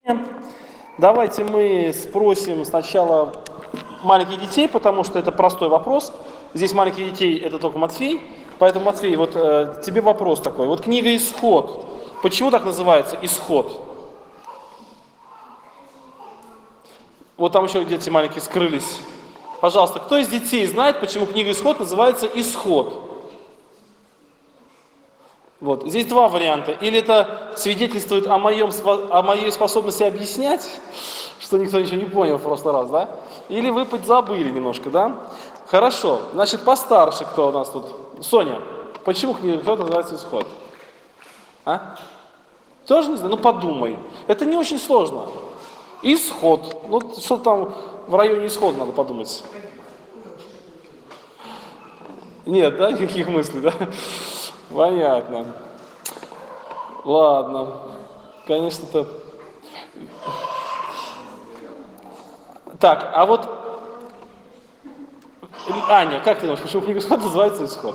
Давайте мы спросим сначала маленьких детей, потому что это простой вопрос. Здесь маленьких детей это только Матфей. Поэтому, Матфей, вот тебе вопрос такой. Вот книга «Исход». Почему так называется «Исход»? Вот там еще дети маленькие скрылись. Пожалуйста, кто из детей знает, почему книга «Исход» называется «Исход»? Вот. Здесь два варианта. Или это свидетельствует о моей способности объяснять, что никто ничего не понял в прошлый раз, да? Или вы подзабыли немножко, да? Хорошо. Значит, постарше кто у нас тут? Соня, почему книга «Исход» называется «Исход»? А? Тоже не знаю? Ну подумай. Это не очень сложно. Исход. Ну, что там в районе исхода надо подумать. Нет, да? Никаких мыслей, да? Понятно. Ладно. Конечно-то. Так, а вот Аня, как ты думаешь, почему книга «Исход» называется «Исход»?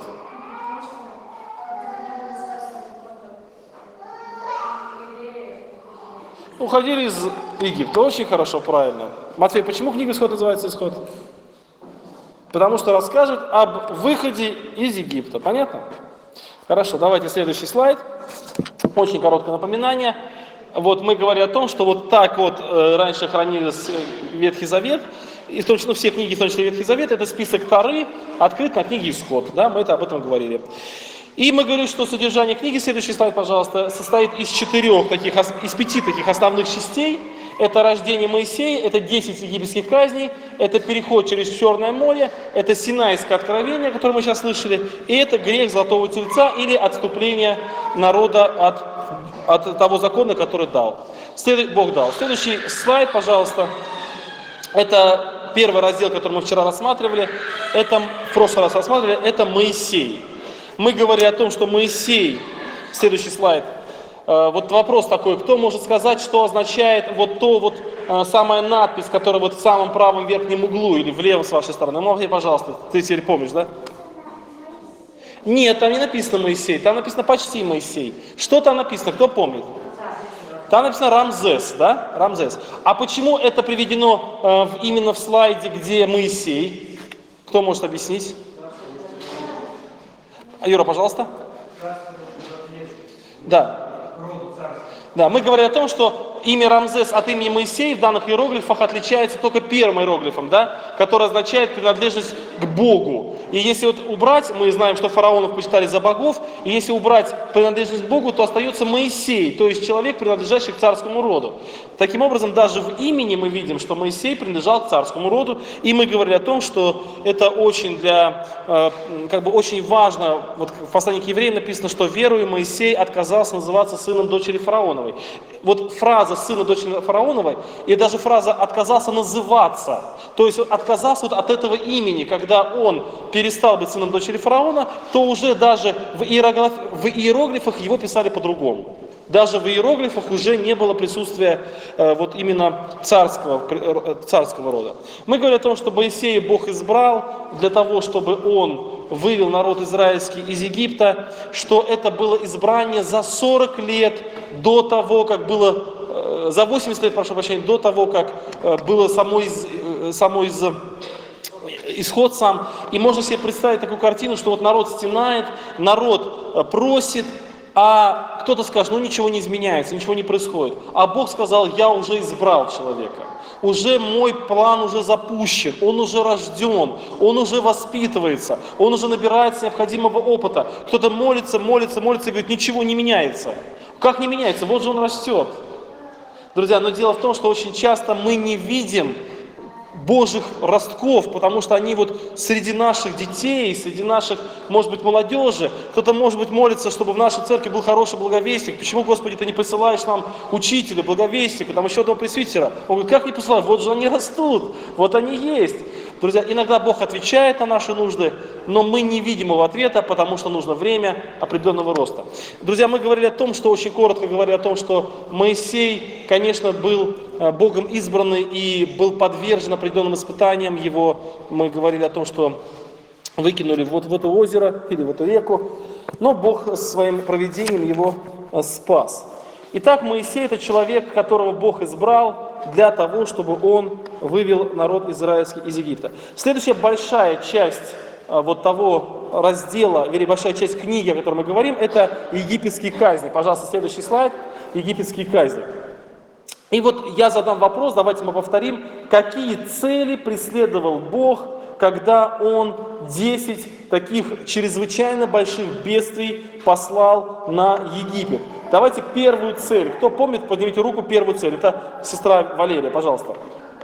Уходили из Египта. Очень хорошо, правильно. Матфей, почему книга «Исход» называется «Исход»? Потому что расскажет об выходе из Египта. Понятно? Хорошо, давайте следующий слайд. Очень короткое напоминание. Вот мы говорили о том, что вот так вот раньше хранились Ветхий Завет, и в том числе, все книги, в том числе Ветхий Завет, это список Торы, открыт на книге «Исход». Да, мы об этом говорили. И мы говорим, что содержание книги, следующий слайд, пожалуйста, состоит из пяти таких основных частей. Это рождение Моисея, это 10 египетских казней, это переход через Черное море, это Синайское откровение, которое мы сейчас слышали, и это грех Золотого Тельца или отступление народа от того закона, который Бог дал. Следующий слайд, пожалуйста. Это первый раздел, который мы вчера рассматривали, в прошлый раз рассматривали, это Моисей. Мы говорили о том, что Моисей, следующий слайд, вот вопрос такой, кто может сказать, что означает самая надпись, которая вот в самом правом верхнем углу или влево с вашей стороны? Можете, пожалуйста, ты теперь помнишь, да? Нет, там не написано Моисей, там написано почти Моисей. Что там написано, кто помнит? Там написано Рамзес, да? Рамзес. А почему это приведено именно в слайде, где Моисей? Кто может объяснить? Юра, пожалуйста. Да. Да, мы говорим о том, что имя Рамзес от имени Моисея в данных иероглифах отличается только первым иероглифом, да, который означает принадлежность к Богу. И если вот убрать, мы знаем, что фараонов почитали за богов, и если убрать принадлежность к Богу, то остается Моисей, то есть человек, принадлежащий к царскому роду. Таким образом, даже в имени мы видим, что Моисей принадлежал к царскому роду, и мы говорили о том, что это очень очень важно. Вот в послании к евреям написано, что веруя Моисей отказался называться сыном дочери фараоновой. Вот фраза «сына дочери фараоновой» и даже фраза «отказался называться», то есть отказался от этого имени, когда он перестал быть сыном дочери фараона, то уже даже в иероглифах его писали по-другому. Даже в иероглифах уже не было присутствия именно царского рода. Мы говорим о том, что Моисея Бог избрал для того, чтобы он вывел народ израильский из Египта, что это было избрание за 40 лет до того, как было, за 80 лет, прошу прощения, до того, как было исход сам. И можно себе представить такую картину, что вот народ стенает, народ просит, а кто-то скажет, ничего не изменяется, ничего не происходит. А Бог сказал, я уже избрал человека. Уже мой план уже запущен, он уже рожден, он уже воспитывается, он уже набирается необходимого опыта. Кто-то молится и говорит, ничего не меняется. Как не меняется? Вот же он растет. Друзья, но дело в том, что очень часто мы не видим Божьих ростков, потому что они среди наших детей, среди наших, может быть, молодежи, кто-то, может быть, молится, чтобы в нашей церкви был хороший благовестник. Почему, Господи, ты не посылаешь нам учителя, благовестника, там еще одного пресвитера? Он говорит, как не посылаешь? Вот же они растут, вот они есть. Друзья, иногда Бог отвечает на наши нужды, но мы не видим его ответа, потому что нужно время определенного роста. Друзья, мы говорили о том, что очень коротко говорили о том, что Моисей, конечно, был Богом избранный и был подвержен определенным испытаниям. Мы говорили о том, что выкинули в это озеро или в эту реку, но Бог своим провидением его спас. Итак, Моисей — это человек, которого Бог избрал для того, чтобы он вывел народ израильский из Египта. Следующая большая часть вот того раздела, или большая часть книги, о которой мы говорим, это египетские казни. Пожалуйста, следующий слайд. Египетские казни. И вот я задам вопрос, давайте мы повторим, какие цели преследовал Бог, когда Он 10 таких чрезвычайно больших бедствий послал на Египет. Давайте первую цель. Кто помнит, поднимите руку, первую цель. Это сестра Валерия, пожалуйста.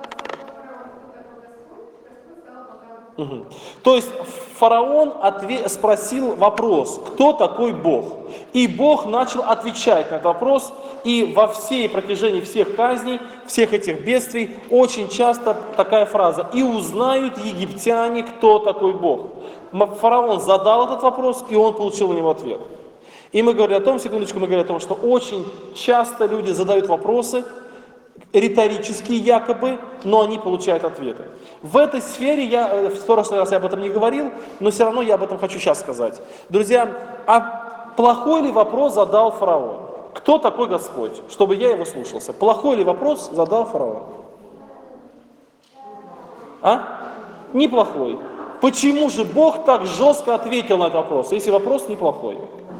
Угу. То есть фараон спросил вопрос, кто такой Бог? И Бог начал отвечать на этот вопрос, и во всей протяжении всех казней, всех этих бедствий, очень часто такая фраза: «И узнают египтяне, кто такой Бог». Фараон задал этот вопрос, и он получил на него ответ. И мы говорим о том, секундочку, мы говорим о том, что очень часто люди задают вопросы, риторические якобы, но они получают ответы. В этой сфере в 100 раз я об этом не говорил, но все равно я об этом хочу сейчас сказать. Друзья, а плохой ли вопрос задал фараон? Кто такой Господь? Чтобы я его слушался. Плохой ли вопрос задал фараон? Неплохой. Почему же Бог так жестко ответил на этот вопрос, если вопрос неплохой?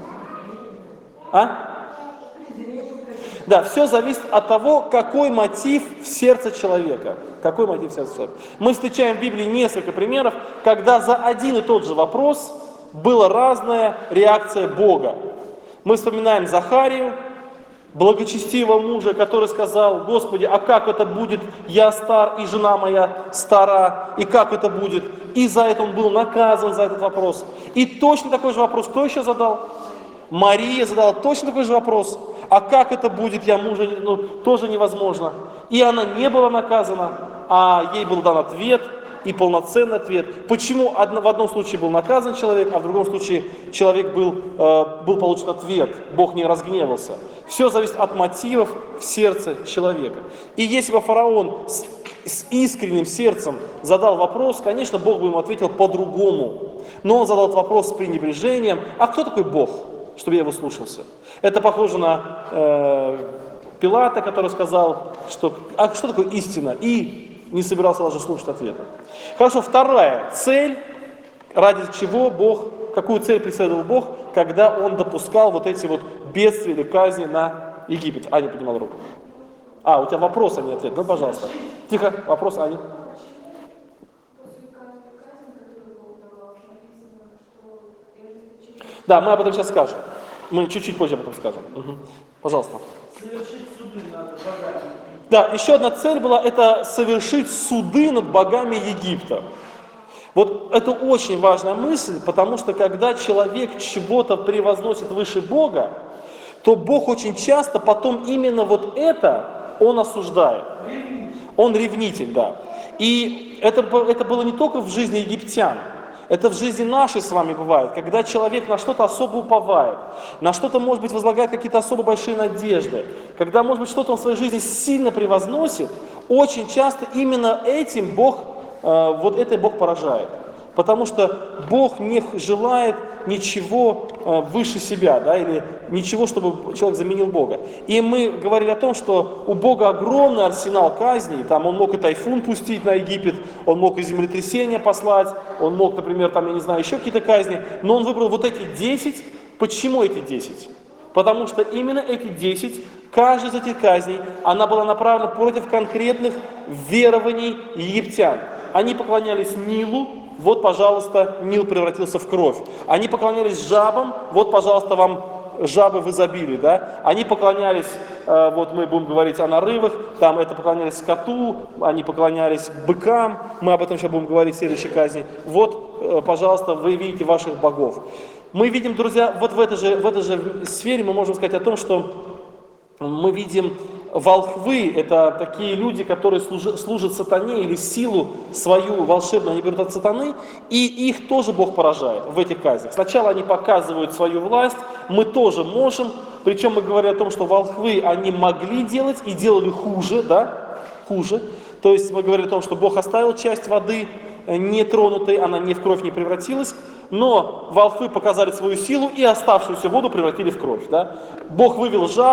Да, все зависит от того, какой мотив в сердце человека. Какой мотив в сердце человека. Мы встречаем в Библии несколько примеров, когда за один и тот же вопрос была разная реакция Бога. Мы вспоминаем Захарию, благочестивого мужа, который сказал: «Господи, а как это будет? Я стар, и жена моя стара, и как это будет?» И за это он был наказан, за этот вопрос. И точно такой же вопрос кто еще задал? Мария задала точно такой же вопрос. А как это будет, я мужа, тоже невозможно. И она не была наказана, а ей был дан ответ, и полноценный ответ. Почему в одном случае был наказан человек, а в другом случае человек был получен ответ, Бог не разгневался. Все зависит от мотивов в сердце человека. И если бы фараон с искренним сердцем задал вопрос, конечно, Бог бы ему ответил по-другому. Но он задал этот вопрос с пренебрежением: «А кто такой Бог, чтобы я его слушался?» Это похоже на Пилата, который сказал, что что такое истина, и не собирался даже слушать ответа. Хорошо, вторая цель, ради чего Бог, какую цель преследовал Бог, когда Он допускал вот эти вот бедствия или казни на Египет. Аня поднимала руку. У тебя вопрос, а не ответ. Ну, пожалуйста. Тихо, вопрос, Аня. Да, мы об этом сейчас скажем. Мы чуть-чуть позже об этом скажем. Угу. Пожалуйста. Совершить суды над богами. Да, еще одна цель была — это совершить суды над богами Египта. Вот это очень важная мысль, потому что когда человек чего-то превозносит выше Бога, то Бог очень часто потом именно вот это Он осуждает. Он ревнитель, да. И это было не только в жизни египтян. Это в жизни нашей с вами бывает, когда человек на что-то особо уповает, на что-то, может быть, возлагает какие-то особо большие надежды, когда, может быть, что-то он в своей жизни сильно превозносит, очень часто именно этим Бог поражает. Потому что Бог не желает ничего выше себя, да, или ничего, чтобы человек заменил Бога. И мы говорили о том, что у Бога огромный арсенал казней, там Он мог и тайфун пустить на Египет, Он мог и землетрясение послать, Он мог, например, там, я не знаю, еще какие-то казни, но Он выбрал вот эти 10. Почему эти 10? Потому что именно эти 10, каждая из этих казней, она была направлена против конкретных верований египтян. Они поклонялись Нилу, вот, пожалуйста, Нил превратился в кровь. Они поклонялись жабам, вот, пожалуйста, вам жабы в изобилии, да. Они поклонялись, вот мы будем говорить о нарывах, там это поклонялись скоту, они поклонялись быкам, мы об этом сейчас будем говорить в следующей казни. Вот, пожалуйста, вы видите ваших богов. Мы видим, друзья, вот в этой же сфере мы можем сказать о том, что мы видим волхвы — это такие люди, которые служат сатане или силу свою волшебную они берут от сатаны, и их тоже Бог поражает в этих казнях. Сначала они показывают свою власть, мы тоже можем, причем мы говорим о том, что волхвы они могли делать и делали хуже, да, хуже. То есть мы говорим о том, что Бог оставил часть воды нетронутой, она не в кровь не превратилась, но волхвы показали свою силу и оставшуюся воду превратили в кровь. Да? Бог вывел жаб,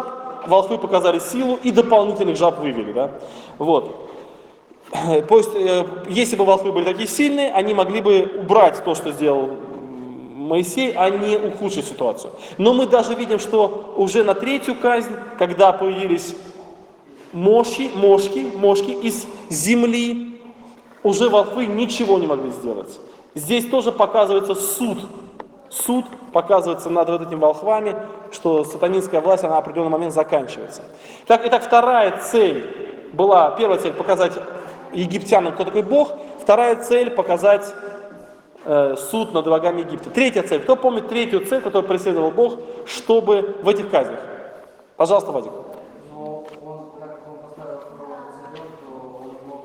волхвы показали силу и дополнительных жаб вывели. Да? Вот. То есть, если бы волхвы были такие сильные, они могли бы убрать то, что сделал Моисей, а не ухудшить ситуацию. Но мы даже видим, что уже на третью казнь, когда появились мошки из земли, уже волхвы ничего не могли сделать. Здесь тоже показывается суд. Суд показывается над вот этими волхвами, что сатанинская власть, она в определенный момент заканчивается. Итак, вторая цель была, первая цель показать египтянам, кто такой Бог, вторая цель показать суд над врагами Египта. Третья цель. Кто помнит третью цель, которую преследовал Бог, чтобы в этих казнях? Пожалуйста, Вадик. Но он, как он поставил фараона царем, то он мог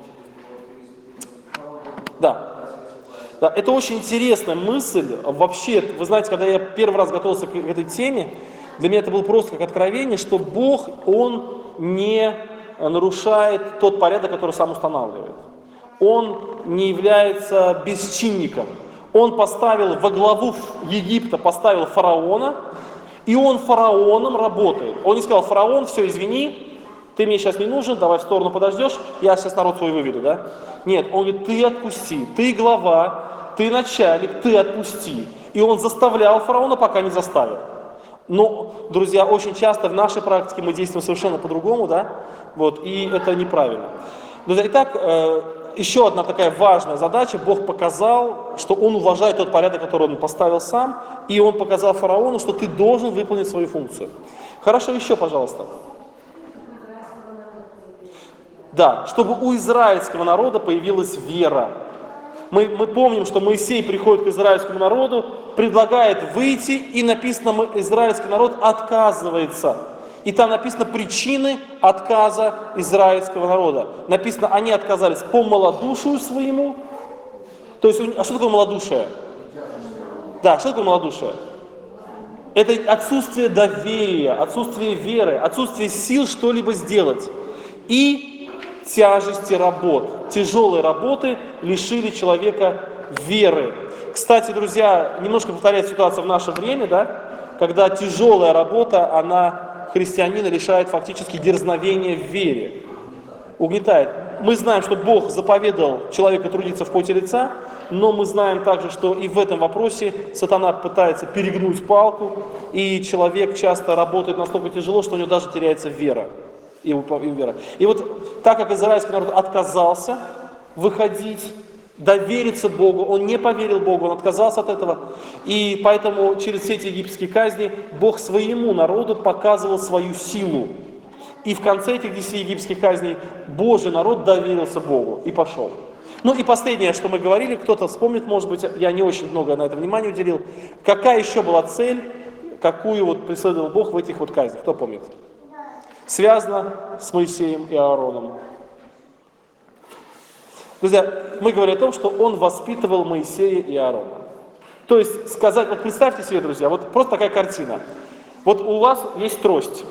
Да, это очень интересная мысль. Вообще, вы знаете, когда я первый раз готовился к этой теме, для меня это было просто как откровение, что Бог, Он не нарушает тот порядок, который сам устанавливает. Он не является бесчинником. Он поставил во главу Египта, поставил фараона, и он фараоном работает. Он не сказал: фараон, все, извини, ты мне сейчас не нужен, давай в сторону подождешь, я сейчас народ свой выведу, да? Нет, он говорит: ты отпусти, ты глава, ты начальник, ты отпусти. И он заставлял фараона, пока не заставил. Но, друзья, очень часто в нашей практике мы действуем совершенно по-другому, да? Вот, и это неправильно. Друзья, итак, еще одна такая важная задача. Бог показал, что Он уважает тот порядок, который Он поставил сам, и Он показал фараону, что ты должен выполнить свою функцию. Хорошо, еще, пожалуйста. Да, чтобы у израильского народа появилась вера. Мы помним, что Моисей приходит к израильскому народу, предлагает выйти, и написано, израильский народ отказывается. И там написано причины отказа израильского народа. Написано, они отказались по малодушию своему. То есть, а что такое малодушие? Да, что такое малодушие? Это отсутствие доверия, отсутствие веры, отсутствие сил что-либо сделать. И тяжести работ. Тяжелые работы лишили человека веры. Кстати, друзья, немножко повторяет ситуация в наше время, да, когда тяжелая работа, она христианина лишает фактически дерзновения в вере, угнетает. Мы знаем, что Бог заповедал человеку трудиться в поте лица, но мы знаем также, что и в этом вопросе сатана пытается перегнуть палку, и человек часто работает настолько тяжело, что у него даже теряется вера. И вот так как израильский народ отказался выходить, довериться Богу, он не поверил Богу, он отказался от этого. И поэтому через все эти египетские казни Бог своему народу показывал свою силу. И в конце этих 10 египетских казней Божий народ доверился Богу и пошел. Ну и последнее, что мы говорили, кто-то вспомнит, может быть, я не очень много на это внимания уделил. Какая еще была цель, какую вот преследовал Бог в этих вот казнях? Кто помнит? Связано с Моисеем и Аароном. Друзья, мы говорим о том, что он воспитывал Моисея и Аарона. То есть сказать, вот представьте себе, друзья, вот просто такая картина. Вот у вас есть трость.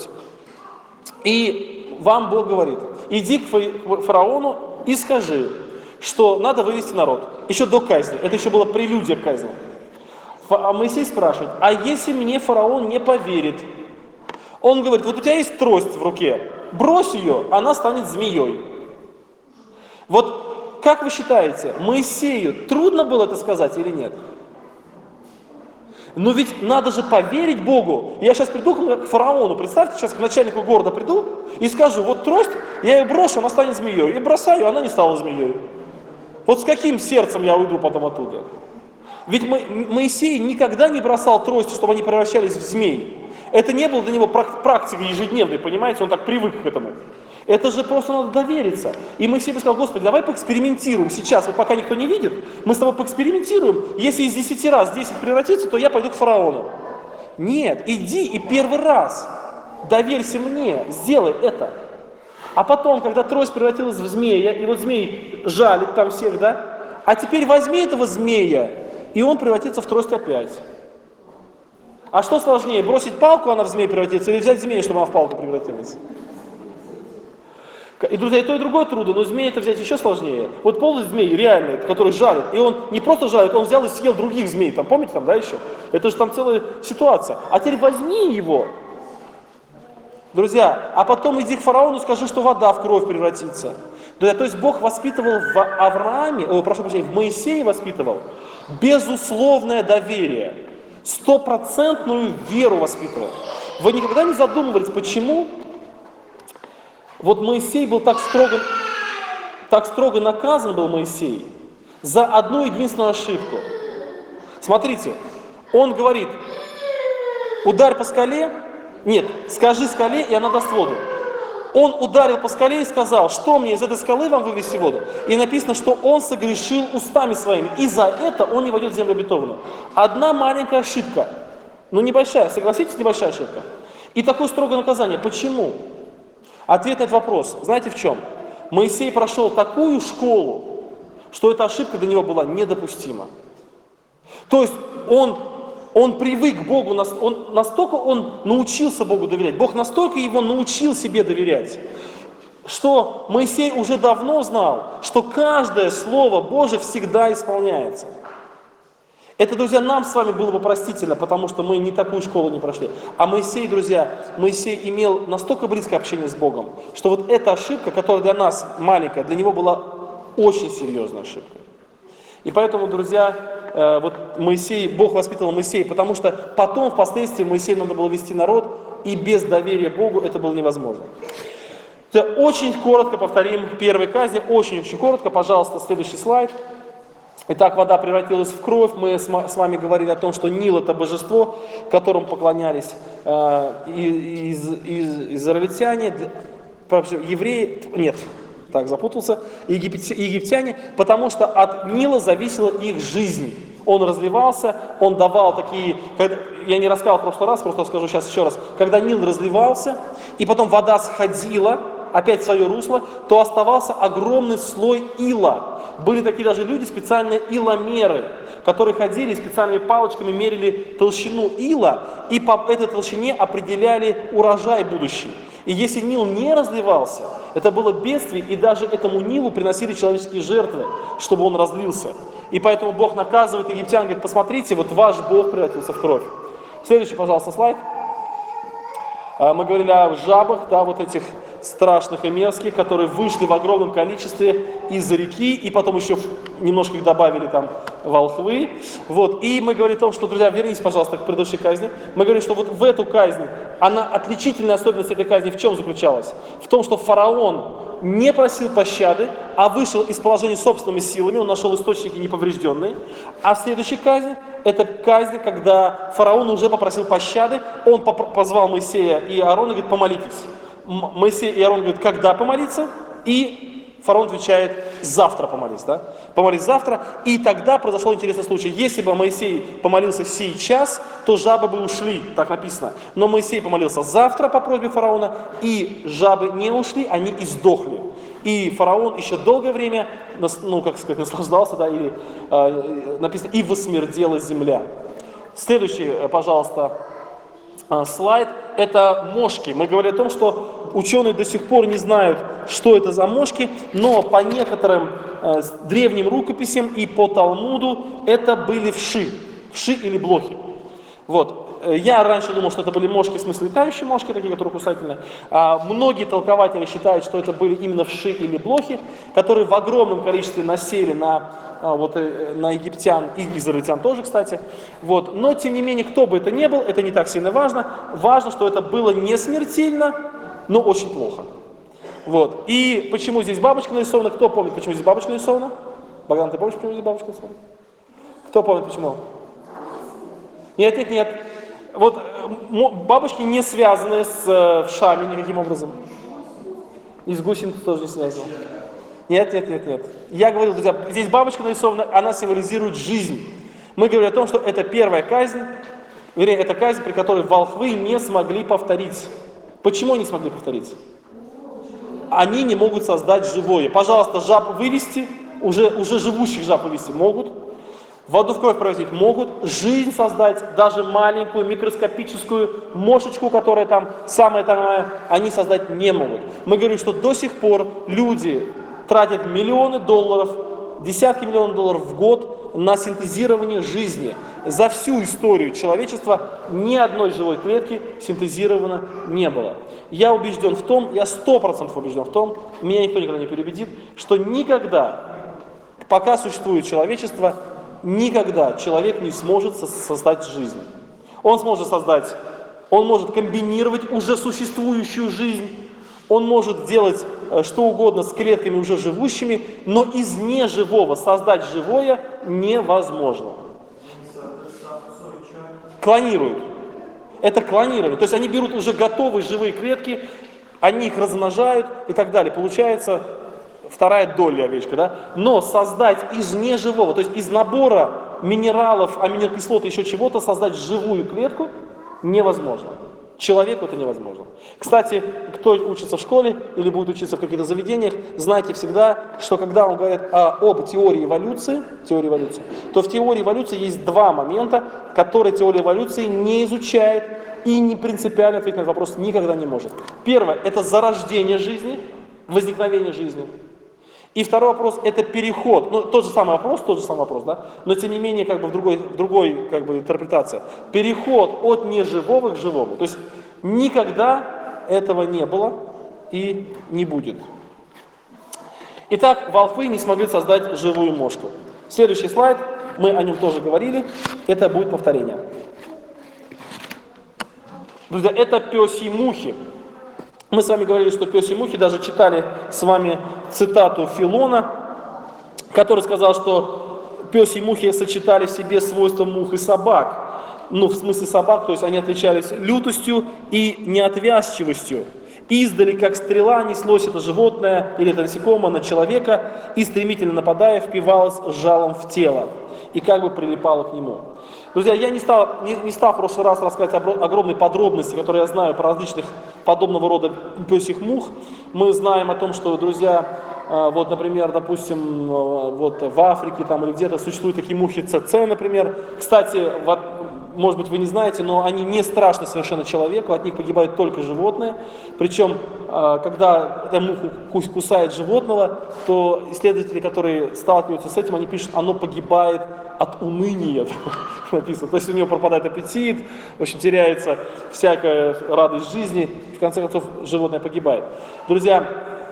И вам Бог говорит: иди к фараону и скажи, что надо вывести народ. Еще до казни, это еще была прелюдия к казни. А Моисей спрашивает: а если мне фараон не поверит? Он говорит: вот у тебя есть трость в руке, брось ее, она станет змеей. Вот как вы считаете, Моисею трудно было это сказать или нет? Но ведь надо же поверить Богу. Я сейчас приду к фараону, представьте, сейчас к начальнику города приду и скажу: вот трость, я ее брошу, она станет змеей. И бросаю, она не стала змеей. Вот с каким сердцем я уйду потом оттуда? Ведь Моисей никогда не бросал трости, чтобы они превращались в змей. Это не было для него практикой ежедневной, понимаете, он так привык к этому. Это же просто надо довериться. И Моисей сказал: Господи, давай поэкспериментируем сейчас, вот пока никто не видит, мы с тобой поэкспериментируем. Если из 10 раз 10 превратится, то я пойду к фараону. Нет, иди и первый раз доверься мне, сделай это. А потом, когда трость превратилась в змея, и вот змей жалит там всех, да? А теперь возьми этого змея, и он превратится в трость опять. А что сложнее, бросить палку, она в змея превратится, или взять змея, чтобы она в палку превратилась? И, друзья, и то, и другое трудно, но змея это взять еще сложнее. Вот полный змей, реальный, который жалит, и он не просто жалит, он взял и съел других змей, там, помните, там, да, еще? Это же там целая ситуация. А теперь возьми его Друзья, а потом иди к фараону и скажи, что вода в кровь превратится. Друзья, то есть Бог воспитывал в Аврааме, прошу прощения, в Моисее воспитывал безусловное доверие, стопроцентную веру воспитывал. Вы никогда не задумывались, почему вот Моисей был так строго наказан был Моисей за одну единственную ошибку? Смотрите, он говорит, ударь по скале, нет, скажи скале, и она даст воду. Он ударил по скале и сказал, что мне из этой скалы вам вывести воду? И написано, что он согрешил устами своими, и за это он не войдет в землю обетованную. Одна маленькая ошибка, ну небольшая, согласитесь, небольшая ошибка. И такое строгое наказание. Почему? Ответ на этот вопрос, знаете в чем? Моисей прошел такую школу, что эта ошибка для него была недопустима. То есть он привык к Богу, настолько он научился Богу доверять, Бог настолько его научил себе доверять, что Моисей уже давно знал, что каждое слово Божие всегда исполняется. Это, друзья, нам с вами было бы простительно, потому что мы не такую школу не прошли. А Моисей, друзья, Моисей имел настолько близкое общение с Богом, что вот эта ошибка, которая для нас маленькая, для него была очень серьезной ошибкой. И поэтому, друзья, вот Моисей, Бог воспитывал Моисея, потому что потом, впоследствии, Моисею надо было вести народ, и без доверия Богу это было невозможно. Очень коротко повторим первой казни, очень-очень коротко, пожалуйста, следующий слайд. Итак, вода превратилась в кровь. Мы с вами говорили о том, что Нил — это божество, которому поклонялись израильтяне, евреи, нет, так, запутался, египтяне, потому что от Нила зависела их жизнь. Он разливался, он давал такие, я не рассказал в прошлый раз, просто скажу сейчас еще раз, когда Нил разливался, и потом вода сходила опять в свое русло, то оставался огромный слой ила. Были такие даже люди, специальные иломеры, которые ходили и специальными палочками мерили толщину ила, и по этой толщине определяли урожай будущий. И если Нил не разливался, это было бедствие, и даже этому Нилу приносили человеческие жертвы, чтобы он разлился. И поэтому Бог наказывает египтян, говорит, посмотрите, вот ваш Бог превратился в кровь. Следующий, пожалуйста, слайд. Мы говорили о жабах, да, вот этих страшных и мерзких, которые вышли в огромном количестве из реки, и потом еще немножко их добавили там волхвы. Вот. И мы говорим о том, что, друзья, вернитесь, пожалуйста, к предыдущей казни. Мы говорим, что вот в эту казнь, отличительная особенность этой казни в чем заключалась? В том, что фараон не просил пощады, а вышел из положения собственными силами, он нашел источники неповрежденные. А в следующей казни, это казнь, когда фараон уже попросил пощады, он позвал Моисея и Аарона и говорит, помолитесь. Моисей и Аарон говорят, когда помолиться? И фараон отвечает, завтра помолись, да? Помолись завтра. И тогда произошел интересный случай. Если бы Моисей помолился сейчас, то жабы бы ушли, так написано. Но Моисей помолился завтра по просьбе фараона, и жабы не ушли, они и сдохли. И фараон еще долгое время, ну, как сказать, наслаждался, да, или написано, и восмердела земля. Следующий, пожалуйста, слайд, это мошки. Мы говорили о том, что ученые до сих пор не знают, что это за мошки, но по некоторым древним рукописям и по Талмуду это были вши или блохи. Вот. Я раньше думал, что это были мошки, в смысле летающие мошки, такие, которые кусательные. Многие толкователи считают, что это были именно вши или блохи, которые в огромном количестве насели на египтян и израильтян тоже, кстати. Вот. Но, тем не менее, кто бы это ни был, это не так сильно важно. Важно, что это было не смертельно, но очень плохо. Вот. И почему здесь бабочка нарисована? Кто помнит, почему здесь бабочка нарисована? Богдан, ты помнишь, почему здесь бабочка нарисована? Кто помнит, почему? Нет. Вот бабочки не связаны с вшами никаким образом. И с гусеницей тоже не связаны. Нет. Я говорил, друзья, здесь бабочка нарисована, она символизирует жизнь. Мы говорим о том, что это первая казнь, вернее, это казнь, при которой волхвы не смогли повторить. Почему не смогли повторить? Они не могут создать живое. Пожалуйста, жаб вывести, уже живущих жаб вывести могут. Воду в кровь превратить могут, жизнь создать, даже маленькую микроскопическую мошечку, которая там самая, они создать не могут. Мы говорим, что до сих пор люди тратят миллионы долларов, десятки миллионов долларов в год на синтезирование жизни. За всю историю человечества ни одной живой клетки синтезировано не было. Я убежден в том, я 100% убежден в том, меня никто никогда не переубедит, что никогда, пока существует человечество, никогда человек не сможет создать жизнь. Он сможет создать, он может комбинировать уже существующую жизнь, он может делать что угодно с клетками уже живущими, но из неживого создать живое невозможно. Клонируют. Это клонирование. То есть они берут уже готовые живые клетки, они их размножают и так далее. Получается вторая доля овечка, да? Но создать из неживого, то есть из набора минералов, аминокислот и еще чего-то, создать живую клетку невозможно. Человеку это невозможно. Кстати, кто учится в школе или будет учиться в каких-то заведениях, знайте всегда, что когда он говорит об теории эволюции, то в теории эволюции есть два момента, которые теория эволюции не изучает и не принципиально ответить на этот вопрос никогда не может. Первое – это зарождение жизни, возникновение жизни. И второй вопрос – это переход. Ну, тот же самый вопрос, да? Но тем не менее, как бы в другой как бы, интерпретация. Переход от неживого к живому. То есть никогда этого не было и не будет. Итак, волхвы не смогли создать живую мошку. Следующий слайд, мы о нем тоже говорили, это будет повторение. Друзья, это пёсьи мухи. Мы с вами говорили, что пёсьи мухи, даже читали с вами цитату Филона, который сказал, что пёсьи мухи сочетали в себе свойства мух и собак. Ну, в смысле собак, то есть они отличались лютостью и неотвязчивостью. Издали, как стрела, неслось это животное или это насекомое на человека и, стремительно нападая, впивалось жалом в тело и как бы прилипало к нему. Друзья, я не стал в прошлый раз рассказать огромные подробности, которые я знаю про различных подобного рода пёсьих мух. Мы знаем о том, что, друзья, вот, например, допустим, вот в Африке там, или где-то существуют такие мухи ЦЦ, например. Кстати, может быть, вы не знаете, но они не страшны совершенно человеку, от них погибают только животные. Причем, когда эта муха кусает животного, то исследователи, которые сталкиваются с этим, они пишут, оно погибает от уныния, написано. То есть у него пропадает аппетит, в общем, теряется всякая радость жизни, в конце концов, животное погибает. Друзья,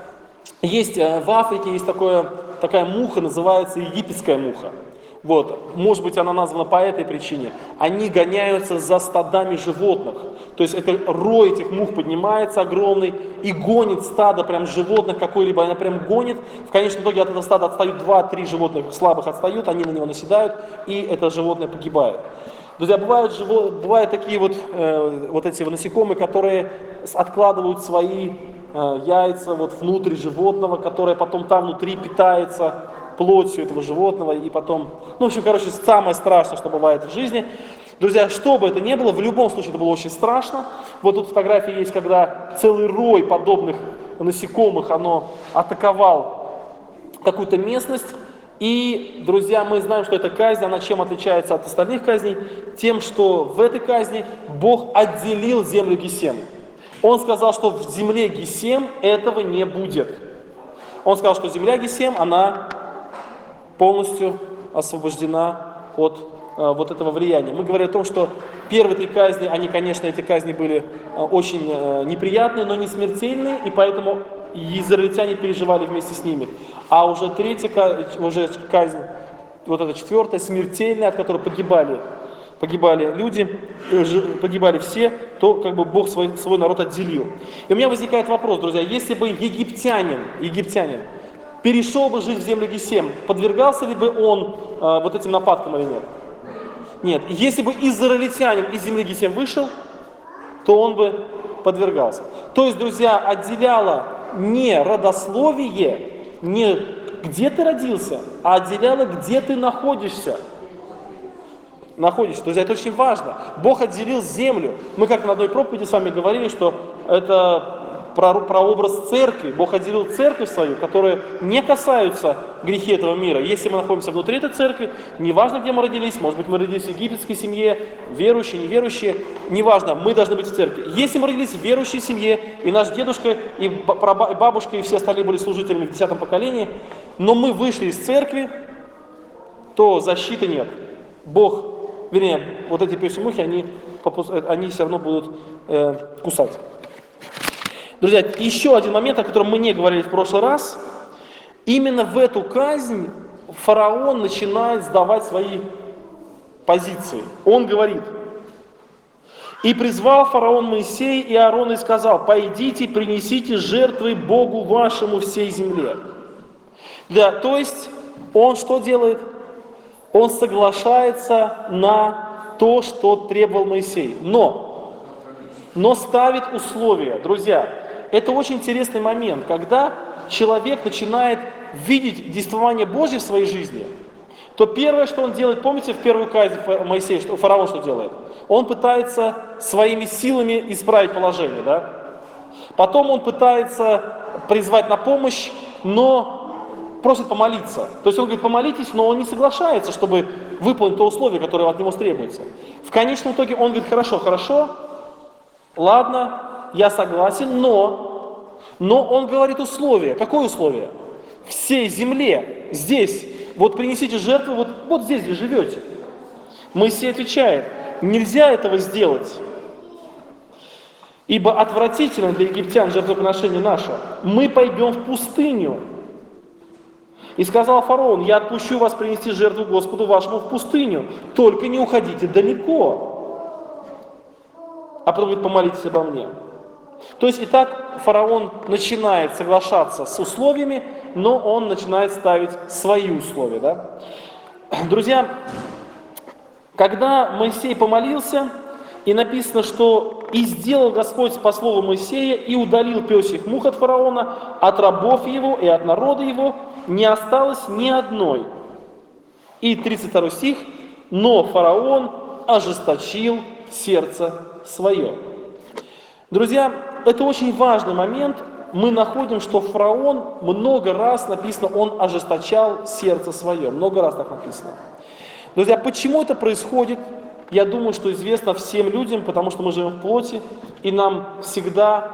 есть в Африке есть такая муха, называется египетская муха. Вот. Может быть, она названа по этой причине. Они гоняются за стадами животных. То есть это рой этих мух поднимается огромный и гонит стадо прям животных какое-либо. Она прям гонит. В конечном итоге от этого стада отстают 2-3 животных, слабых отстают, они на него наседают, и это животное погибает. Друзья, бывают такие вот эти насекомые, которые откладывают свои яйца вот внутрь животного, которое потом там внутри питается плотью этого животного, и потом, ну, в общем, короче, самое страшное, что бывает в жизни. Друзья, что бы это ни было, в любом случае это было очень страшно. Вот тут фотографии есть, когда целый рой подобных насекомых, оно атаковал какую-то местность. И, друзья, мы знаем, что эта казнь, она чем отличается от остальных казней? Тем, что в этой казни Бог отделил землю Гесем. Он сказал, что в земле Гесем этого не будет. Он сказал, что земля Гесем, она полностью освобождена от вот этого влияния. Мы говорим о том, что первые 3 казни, они, конечно, эти казни были очень неприятные, но не смертельные, и поэтому израильтяне переживали вместе с ними. А уже третья казнь, вот эта 4-я, смертельная, от которой погибали люди, погибали все, то как бы Бог свой народ отделил. И у меня возникает вопрос, друзья, если бы египтянин перешел бы жить в землю Гесем, подвергался ли бы он вот этим нападкам или нет? Нет. Если бы израильтянин из земли Гесем вышел, то он бы подвергался. То есть, друзья, отделяло не родословие, не где ты родился, а отделяло, где ты находишься. Друзья, это очень важно. Бог отделил землю. Мы как на одной проповеди с вами говорили, что это прообраз церкви. Бог отделил церковь свою, которая не касаются грехи этого мира. Если мы находимся внутри этой церкви, неважно, где мы родились, может быть, мы родились в египетской семье, верующие, неверующие, неважно, мы должны быть в церкви. Если мы родились в верующей семье, и наш дедушка, и бабушка, и все остальные были служителями в 10-м поколении, но мы вышли из церкви, то защиты нет. Бог, вернее, вот эти пёсьи мухи, они все равно будут кусать. Друзья, еще один момент, о котором мы не говорили в прошлый раз. Именно в эту казнь фараон начинает сдавать свои позиции. Он говорит: «И призвал фараон Моисея и Аарона и сказал: пойдите, принесите жертвы Богу вашему всей земле». Да, то есть он что делает? Он соглашается на то, что требовал Моисей. Но ставит условия. Друзья, это очень интересный момент, когда человек начинает видеть действование Божье в своей жизни, то первое, что он делает, помните, в первую казнь Моисея, фараон что делает? Он пытается своими силами исправить положение, да? Потом он пытается призвать на помощь, но просит помолиться. То есть он говорит: помолитесь, но он не соглашается, чтобы выполнить то условие, которое от него требуется. В конечном итоге он говорит: хорошо, ладно, я согласен, но он говорит условие. Какое условие? Всей земле, здесь, вот принесите жертву, вот здесь, где живете. Моисей отвечает: нельзя этого сделать, ибо отвратительно для египтян жертвоприношение наше. Мы пойдем в пустыню. И сказал фараон: я отпущу вас принести жертву Господу вашему в пустыню, только не уходите далеко. А потом говорит: помолитесь обо мне. То есть и так фараон начинает соглашаться с условиями, но он начинает ставить свои условия. Да? Друзья, когда Моисей помолился, и написано, что «и сделал Господь по слову Моисея, и удалил пёсьих мух от фараона, от рабов его и от народа его, не осталось ни одной». И 32 стих: «Но фараон ожесточил сердце свое». Друзья, это очень важный момент. Мы находим, что фараон много раз написано, он ожесточал сердце свое. Много раз так написано. Друзья, почему это происходит? Я думаю, что известно всем людям, потому что мы живем в плоти, и нам всегда,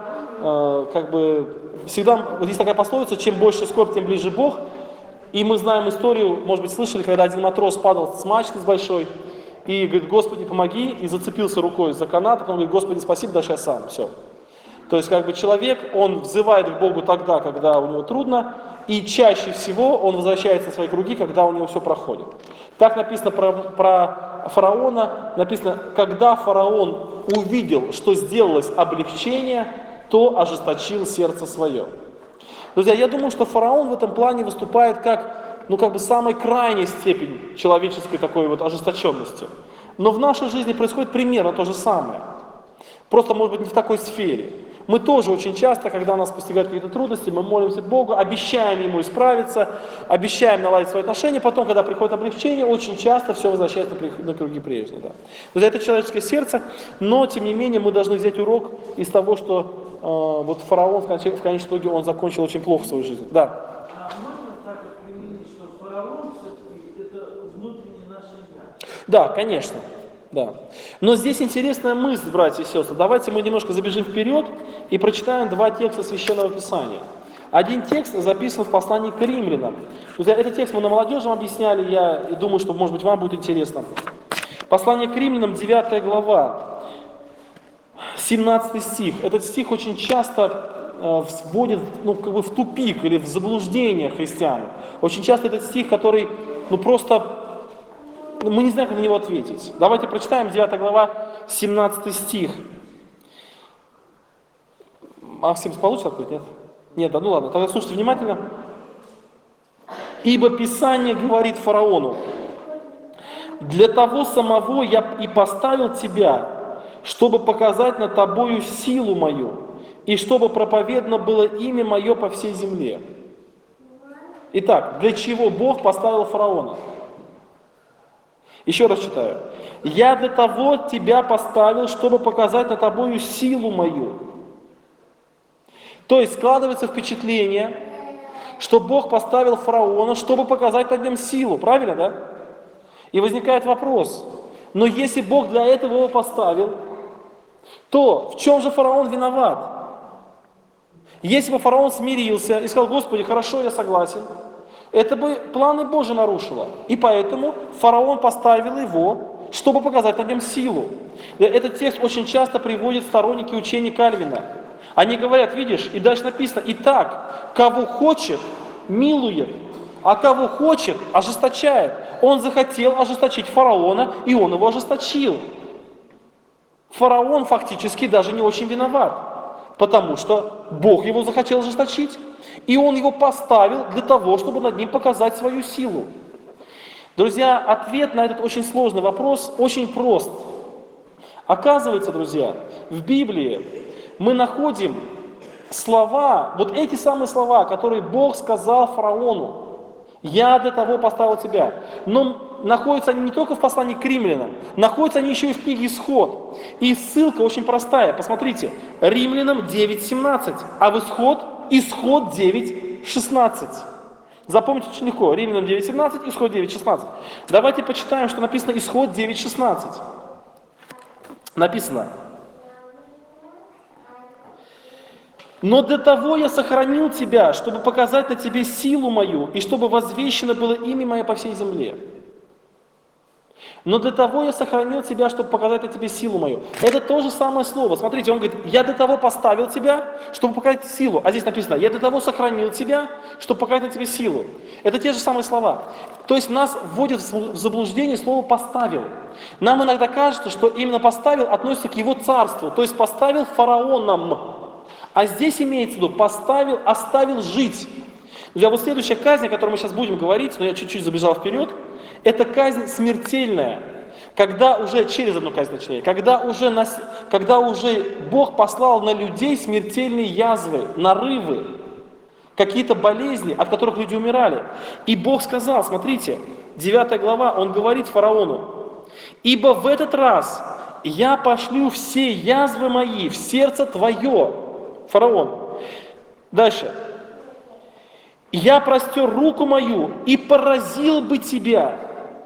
есть такая пословица: чем больше скорбь, тем ближе Бог. И мы знаем историю, может быть, слышали, когда один матрос падал с мачты с большой, и говорит: Господи, помоги, и зацепился рукой за канат, потом говорит: Господи, спасибо, дальше я сам. Все. То есть человек, он взывает к Богу тогда, когда у него трудно, и чаще всего он возвращается в свои круги, когда у него все проходит. Так написано про фараона, написано: когда фараон увидел, что сделалось облегчение, то ожесточил сердце свое. Друзья, я думаю, что фараон в этом плане выступает как самая крайняя степень человеческой такой ожесточенности. Но в нашей жизни происходит примерно то же самое. Просто, может быть, не в такой сфере. Мы тоже очень часто, когда нас постигают какие-то трудности, мы молимся Богу, обещаем Ему исправиться, обещаем наладить свои отношения, потом, когда приходит облегчение, очень часто все возвращается на круги прежние. Да. Друзья, это человеческое сердце, но, тем не менее, мы должны взять урок из того, что фараон, в конечном итоге, он закончил очень плохо свою жизнь. Да. А можно так применить, что фараон все-таки это внутренний наш я? Да, конечно. Да. Но здесь интересная мысль, братья и сестры. Давайте мы немножко забежим вперед и прочитаем два текста Священного Писания. Один текст записан в послании к римлянам. Этот текст мы на молодежи объясняли, я думаю, что, может быть, вам будет интересно. Послание к римлянам, 9 глава, 17 стих. Этот стих очень часто вводит в тупик или в заблуждение христиан. Очень часто этот стих, который мы не знаем, как на него ответить. Давайте прочитаем 9 глава, 17 стих. Максим, получится открыть, нет? Нет, да, ну ладно, тогда слушайте внимательно. «Ибо Писание говорит фараону: для того самого я и поставил тебя, чтобы показать над тобою силу мою, и чтобы проповедано было имя мое по всей земле». Итак, для чего Бог поставил фараона? Еще раз читаю. «Я для того тебя поставил, чтобы показать над тобою силу мою». То есть складывается впечатление, что Бог поставил фараона, чтобы показать над ним силу. Правильно, да? И возникает вопрос: но если Бог для этого его поставил, то в чем же фараон виноват? Если бы фараон смирился и сказал: Господи, хорошо, я согласен, это бы планы Божьи нарушило. И поэтому фараон поставил его, чтобы показать над ним силу. Этот текст очень часто приводят сторонники учения Кальвина. Они говорят, видишь, и дальше написано: «Итак, кого хочет, милует, а кого хочет, ожесточает». Он захотел ожесточить фараона, и он его ожесточил. Фараон фактически даже не очень виноват, потому что Бог его захотел ожесточить, и он его поставил для того, чтобы над ним показать свою силу. Друзья, ответ на этот очень сложный вопрос очень прост. Оказывается, друзья, в Библии мы находим слова, вот эти самые слова, которые Бог сказал фараону: «Я для того поставил тебя». Но находятся они не только в послании к римлянам, находятся они еще и в книге «Исход». И ссылка очень простая. Посмотрите, Римлянам 9:17, а в Исход 9:16. Запомните очень легко. Римлянам 9:17, Исход 9:16. Давайте почитаем, что написано Исход 9:16. Написано: «Но для того я сохранил тебя, чтобы показать на тебе силу мою, и чтобы возвещено было имя мое по всей земле». Но для того я сохранил тебя, чтобы показать на тебе силу мою. Это то же самое слово. Смотрите, он говорит: я для того поставил тебя, чтобы показать силу. А здесь написано: я для того сохранил тебя, чтобы показать на тебе силу. Это те же самые слова. То есть нас вводит в заблуждение слово «поставил». Нам иногда кажется, что именно «поставил» относится к его царству. То есть поставил фараоном. А здесь имеется в виду поставил, оставил жить. Друзья, вот следующая казнь, о которой мы сейчас будем говорить, но я чуть-чуть забежал вперед, это казнь смертельная. Когда уже, через одну казнь точнее, когда уже Бог послал на людей смертельные язвы, нарывы, какие-то болезни, от которых люди умирали. И Бог сказал, смотрите, 9 глава, Он говорит фараону: «Ибо в этот раз я пошлю все язвы мои в сердце твое». Фараон. Дальше. «Я простер руку мою и поразил бы тебя,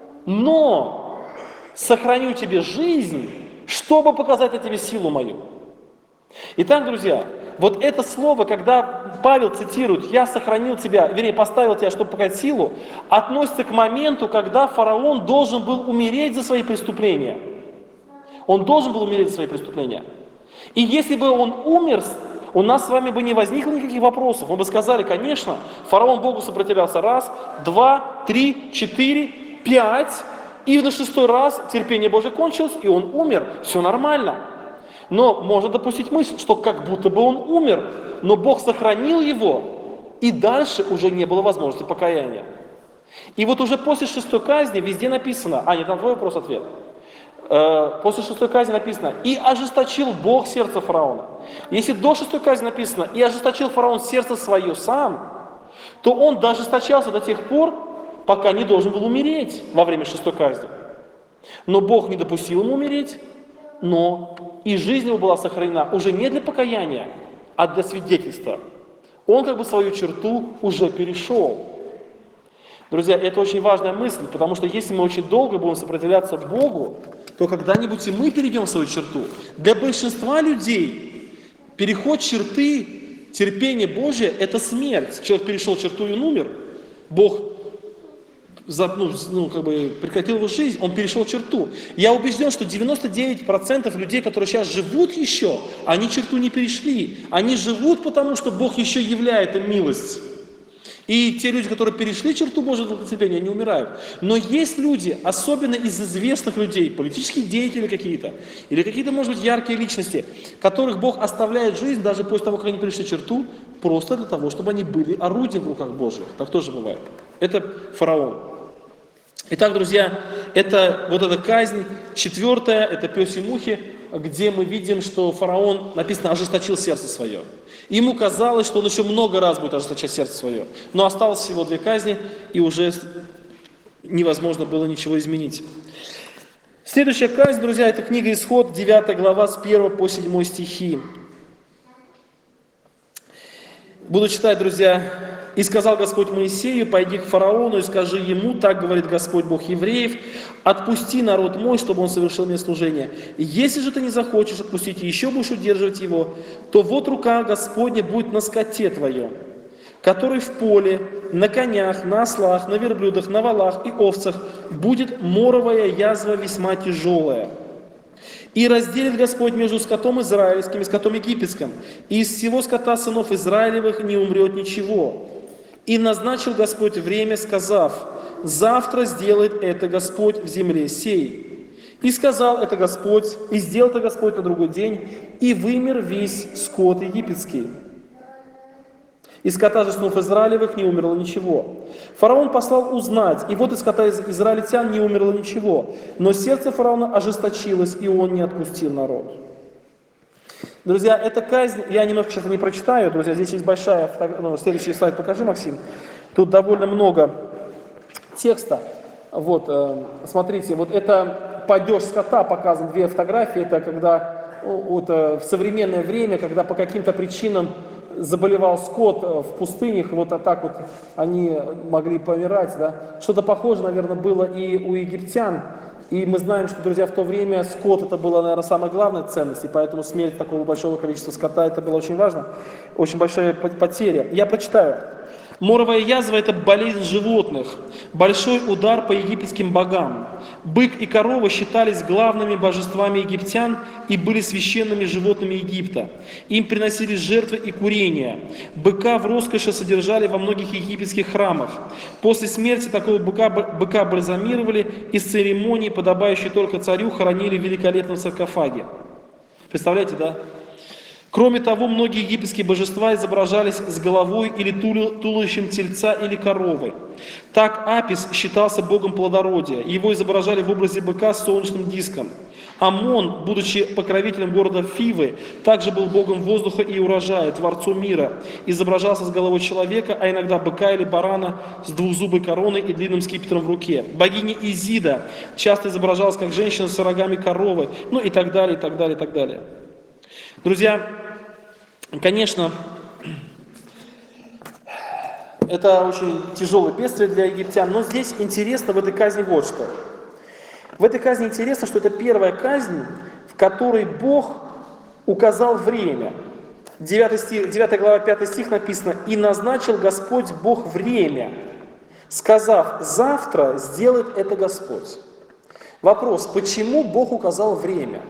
но сохраню тебе жизнь, чтобы показать на тебе силу мою». Итак, друзья, вот это слово, когда Павел цитирует «я сохранил тебя», вернее, поставил тебя, чтобы показать силу, относится к моменту, когда фараон должен был умереть за свои преступления. Он должен был умереть за свои преступления. И если бы он умер, у нас с вами бы не возникло никаких вопросов. Мы бы сказали: конечно, фараон Богу сопротивлялся 1, 2, 3, 4, 5, и на 6-й раз терпение Божие кончилось, и он умер. Все нормально. Но можно допустить мысль, что как будто бы он умер, но Бог сохранил его, и дальше уже не было возможности покаяния. И вот уже после 6-й казни везде написано, не там твой вопрос-ответ. После 6-й казни написано: «И ожесточил Бог сердце фараона». Если до 6-й казни написано: «И ожесточил фараон сердце свое сам», то он ожесточался до тех пор, пока не должен был умереть во время 6-й казни. Но Бог не допустил ему умереть, но и жизнь его была сохранена уже не для покаяния, а для свидетельства. Он как бы свою черту уже перешел. Друзья, это очень важная мысль, потому что если мы очень долго будем сопротивляться Богу, то когда-нибудь и мы перейдем свою черту. Для большинства людей переход черты терпения Божия – это смерть. Человек перешел черту и он умер. Бог прекратил его жизнь, он перешел черту. Я убежден, что 99% людей, которые сейчас живут еще, они черту не перешли. Они живут, потому что Бог еще являет им милость. И те люди, которые перешли черту Божьего благословения, они умирают. Но есть люди, особенно из известных людей, политических деятелей какие-то, или какие-то, может быть, яркие личности, которых Бог оставляет жизнь даже после того, как они перешли черту, просто для того, чтобы они были орудием в руках Божьих. Так тоже бывает. Это фараон. Итак, друзья, это вот эта казнь, 4-я, это пёсьи мухи, где мы видим, что фараон, написано, ожесточил сердце свое. Ему казалось, что он еще много раз будет ожесточать сердце свое. Но осталось всего 2 казни, и уже невозможно было ничего изменить. Следующая казнь, друзья, это книга Исход, 9 глава, с 1 по 7 стихи. Буду читать, друзья. «И сказал Господь Моисею: пойди к фараону и скажи ему, так говорит Господь Бог евреев, отпусти народ мой, чтобы он совершил мне служение. Если же ты не захочешь отпустить и еще будешь удерживать его, то вот рука Господня будет на скоте твоем, который в поле, на конях, на ослах, на верблюдах, на валах и овцах, будет моровая язва весьма тяжелая. И разделит Господь между скотом израильским и скотом египетским, и из всего скота сынов Израилевых не умрет ничего. И назначил Господь время, сказав: завтра сделает это Господь в земле сей. И сказал это Господь, и сделал это Господь на другой день, и вымер весь скот египетский. Из скота же сынов Израилевых не умерло ничего. Фараон послал узнать, и вот из скота израильтян не умерло ничего. Но сердце фараона ожесточилось, и он не отпустил народ. Друзья, эта казнь, я немножко сейчас не прочитаю, друзья, здесь есть большая фотография, следующий слайд покажи, Максим. Тут довольно много текста. Вот, смотрите, вот это падеж скота показан, две фотографии, это когда вот, в современное время, когда по каким-то причинам заболевал скот в пустынях, вот так вот они могли помирать, да. Что-то похожее, наверное, было и у египтян. И мы знаем, что, друзья, в то время скот это была, наверное, самая главная ценность, и поэтому смерть такого большого количества скота это было очень важно, очень большая потеря. Я прочитаю. Моровая язва – это болезнь животных, большой удар по египетским богам. Бык и корова считались главными божествами египтян и были священными животными Египта. Им приносились жертвы и курения. Быка в роскоши содержали во многих египетских храмах. После смерти такого быка бальзамировали и с церемонии, подобающей только царю, хоронили в великолепном саркофаге. Представляете, да? Кроме того, многие египетские божества изображались с головой или туловищем тельца или коровы. Так Апис считался богом плодородия. Его изображали в образе быка с солнечным диском. Амон, будучи покровителем города Фивы, также был богом воздуха и урожая, творцом мира. Изображался с головой человека, а иногда быка или барана с двухзубой короной и длинным скипетром в руке. Богиня Изида часто изображалась как женщина с рогами коровы, ну и так далее, и так далее, и так далее. Друзья, конечно, это очень тяжелое бедствие для египтян, но здесь интересно в этой казни вот что. В этой казни интересно, что это первая казнь, в которой Бог указал время. 9 глава 5 стих написано: «И назначил Господь Бог время, сказав: завтра сделает это Господь». Вопрос, почему Бог указал время?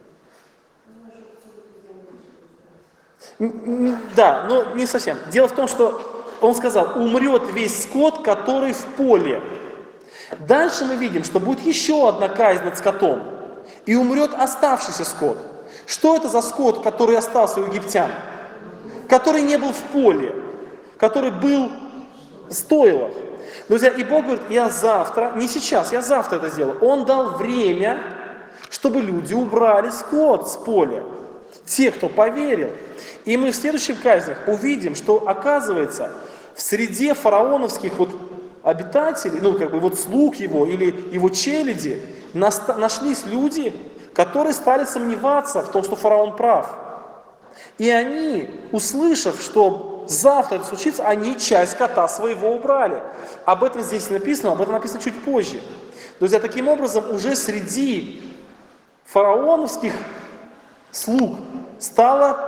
Да, но не совсем. Дело в том, что он сказал: умрет весь скот, который в поле. Дальше мы видим, что будет еще одна казнь над скотом. И умрет оставшийся скот. Что это за скот, который остался у египтян? Который не был в поле, который был в стойлах. Друзья, и Бог говорит: я завтра, не сейчас, я завтра это сделаю. Он дал время, чтобы люди убрали скот с поля. Те, кто поверил. И мы в следующих казнях увидим, что, оказывается, в среде фараоновских вот обитателей, ну как бы вот слуг его или его челяди, нашлись люди, которые стали сомневаться в том, что фараон прав. И они, услышав, что завтра это случится, они часть скота своего убрали. Об этом здесь не написано, об этом написано чуть позже. Друзья, таким образом, уже среди фараоновских слуг стало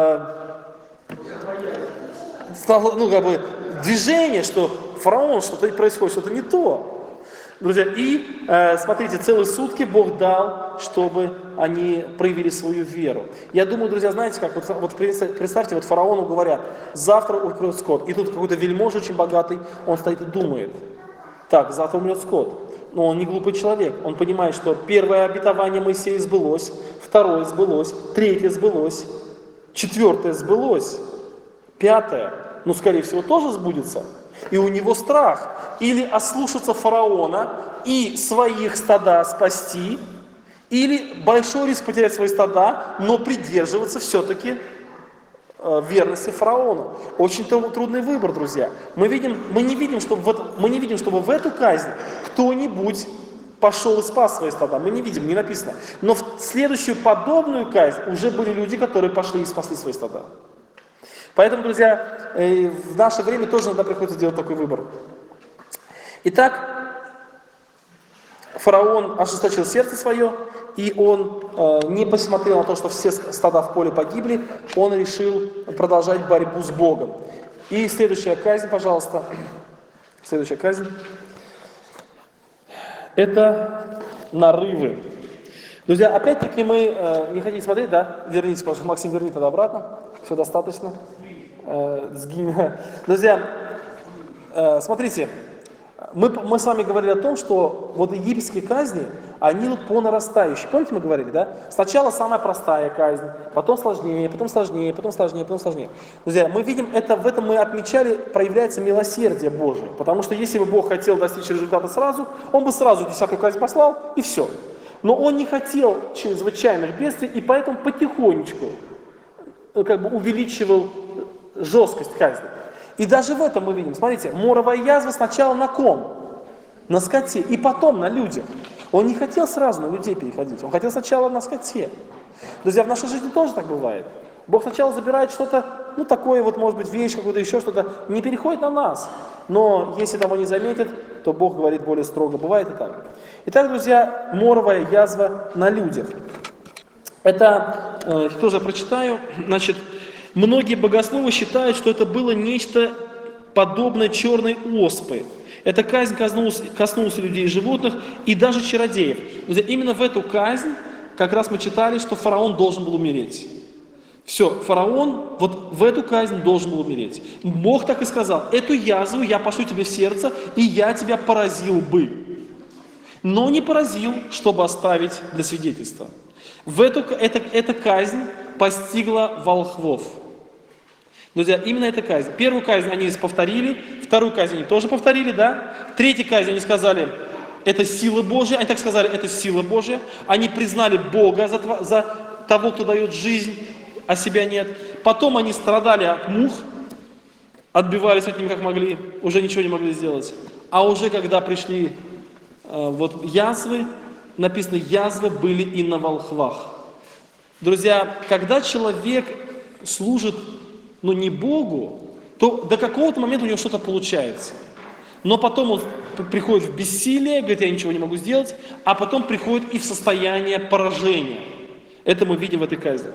ну, как бы, движение, что фараон, что-то происходит, что-то не то. Друзья, и смотрите, целые сутки Бог дал, чтобы они проявили свою веру. Я думаю, друзья, знаете как, вот представьте, вот фараону говорят: завтра умрет скот. И тут какой-то вельможа очень богатый, он стоит и думает: так, завтра умрет скот. Но он не глупый человек, он понимает, что первое обетование Моисея сбылось, второе сбылось, третье сбылось, четвертое сбылось, пятое, ну, скорее всего, тоже сбудется. И у него страх. Или ослушаться фараона и своих стада спасти, или большой риск потерять свои стада, но придерживаться все-таки верности фараону. Очень трудный выбор, друзья. Мы не видим, чтобы в эту казнь кто-нибудь пошел и спас свои стада. Мы не видим, не написано. Но в следующую подобную казнь уже были люди, которые пошли и спасли свои стада. Поэтому, друзья, в наше время тоже иногда приходится делать такой выбор. Итак, фараон ожесточил сердце свое, и он не посмотрел на то, что все стада в поле погибли, он решил продолжать борьбу с Богом. И следующая казнь, пожалуйста. Следующая казнь. Это нарывы. Друзья, опять-таки мы не хотите смотреть, да? Верните, пожалуйста, Максим, верни тогда обратно. Все достаточно. Сгинь. Друзья, смотрите, мы с вами говорили о том, что вот египетские казни, они идут по нарастающей. Помните, мы говорили, да? Сначала самая простая казнь, потом сложнее, потом сложнее, потом сложнее, потом сложнее. Друзья, мы видим, это, в этом мы отмечали, проявляется милосердие Божие. Потому что если бы Бог хотел достичь результата сразу, Он бы сразу 10-ю казнь послал, и все. Но Он не хотел чрезвычайных бедствий, и поэтому потихонечку как бы увеличивал жесткость казни. И даже в этом мы видим, смотрите, моровая язва сначала на ком? На скоте, и потом на людях. Он не хотел сразу на людей переходить, он хотел сначала на скоте. Друзья, в нашей жизни тоже так бывает. Бог сначала забирает что-то, ну такое вот, может быть, вещь, какую-то еще что-то, не переходит на нас. Но если того не заметит, то Бог говорит более строго. Бывает и так. Итак, друзья, моровая язва на людях. Это тоже прочитаю. Значит, многие богословы считают, что это было нечто подобное черной оспы. Эта казнь коснулась людей и животных, и даже чародеев. Друзья, именно в эту казнь, как раз мы читали, что фараон должен был умереть. Все, фараон вот в эту казнь должен был умереть. Бог так и сказал: эту язву я пошлю тебе в сердце, и я тебя поразил бы. Но не поразил, чтобы оставить для свидетельства. Эта казнь постигла волхвов. Друзья, именно эта казнь. Первую казнь они повторили, вторую казнь они тоже повторили, да? Третью казнь они сказали: это сила Божья. Они так сказали: это сила Божья. Они признали Бога за того, кто дает жизнь, а себя нет. Потом они страдали от мух, отбивались от них как могли, уже ничего не могли сделать. А уже когда пришли вот язвы, написано, язвы были и на волхвах. Друзья, когда человек служит, ну, не Богу, то до какого-то момента у него что-то получается. Но потом он приходит в бессилие, говорит: я ничего не могу сделать, а потом приходит и в состояние поражения. Это мы видим в этой казни.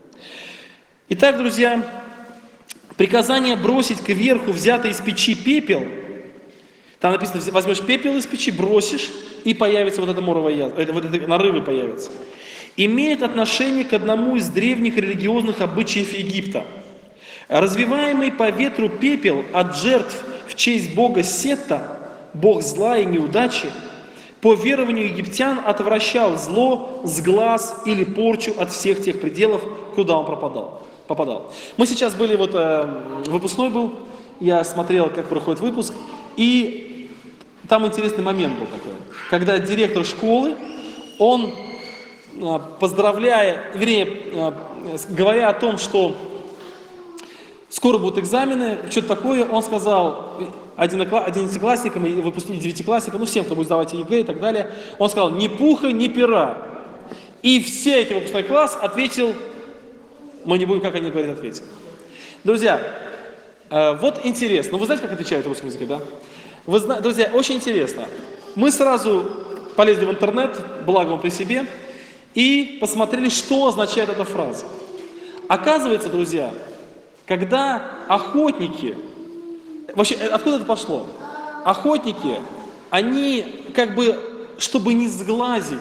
Итак, друзья, приказание бросить кверху взятый из печи пепел, там написано: возьмешь пепел из печи, бросишь, и появится вот эта моровая язва, вот эти нарывы появятся, имеет отношение к одному из древних религиозных обычаев Египта. Развиваемый по ветру пепел от жертв в честь бога Сетта, бог зла и неудачи, по верованию египтян отвращал зло с глаз или порчу от всех тех пределов, куда он попадал. Мы сейчас были, вот выпускной был, я смотрел, как проходит выпуск, и там интересный момент был такой, когда директор школы, он, поздравляя, вернее, говоря о том, что скоро будут экзамены, что-то такое, он сказал одиннадцатиклассникам и выпускникам, девятиклассникам, ну всем, кто будет сдавать ЕГЭ и так далее, он сказал: ни пуха, ни пера. И все эти выпускной класс ответил, мы не будем, как они говорят, ответить. Друзья, вот интересно, вы знаете, как отвечают в русском языке, да? Друзья, очень интересно. Мы сразу полезли в интернет, благо он при себе, и посмотрели, что означает эта фраза. Оказывается, друзья, когда охотники, вообще, откуда это пошло? Охотники, они как бы, чтобы не сглазить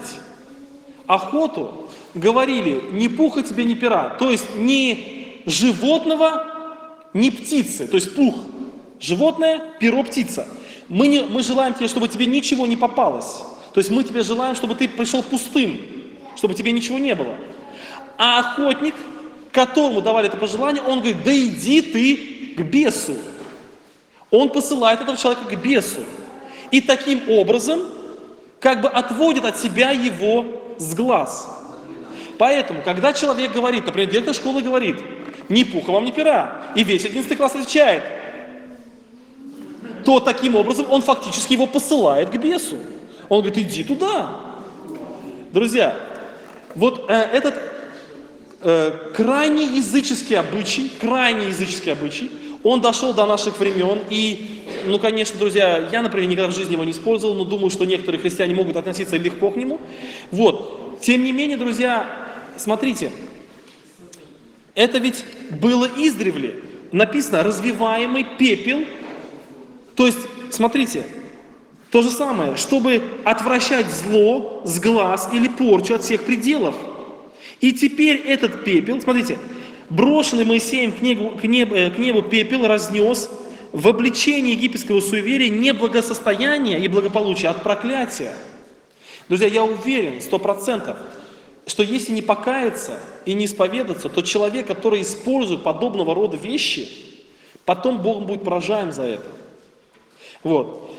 охоту, говорили: ни пуха тебе, ни пера. То есть ни животного, ни птицы. То есть пух – животное, перо – птица. Мы желаем тебе, чтобы тебе ничего не попалось. То есть мы тебе желаем, чтобы ты пришел пустым, чтобы тебе ничего не было. А охотник, которому давали это пожелание, он говорит: да иди ты к бесу. Он посылает этого человека к бесу. И таким образом как бы отводит от себя его с глаз. Поэтому, когда человек говорит, например, директор школы говорит: ни пуха вам, ни пера, и весь 11 класс отвечает, то таким образом он фактически его посылает к бесу. Он говорит: иди туда. Друзья, вот этот крайне языческий обычай, он дошел до наших времен, и, ну, конечно, друзья, я, например, никогда в жизни его не использовал, но думаю, что некоторые христиане могут относиться легко к нему. Вот. Тем не менее, друзья, смотрите, это ведь было издревле. написано развиваемый пепел. То есть, смотрите, то же самое, чтобы отвращать зло с глаз или порчу от всех пределов. И теперь этот пепел, смотрите, брошенный Моисеем к небу пепел разнес в обличении египетского суеверия неблагосостояние и благополучие от проклятия. Друзья, я уверен 100%, что если не покаяться и не исповедаться, то человек, который использует подобного рода вещи, потом Бог будет поражаем за это. Вот.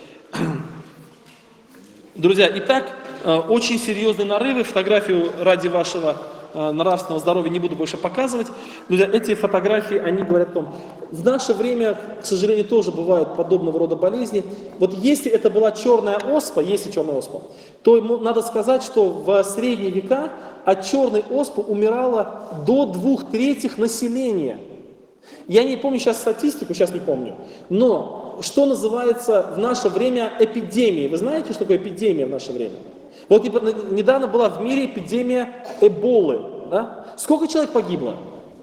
Друзья, итак, очень серьезные нарывы. Фотографию ради вашего нравственного здоровья не буду больше показывать. Друзья, эти фотографии, они говорят о том, в наше время, к сожалению, тоже бывают подобного рода болезни. Вот если это была черная оспа, то надо сказать, что в средние века от черной оспы умирало до 2/3 населения. Я не помню сейчас статистику, но что называется в наше время эпидемией? Вы знаете, что такое эпидемия в наше время? Вот недавно была в мире эпидемия Эболы. Да? Сколько человек погибло?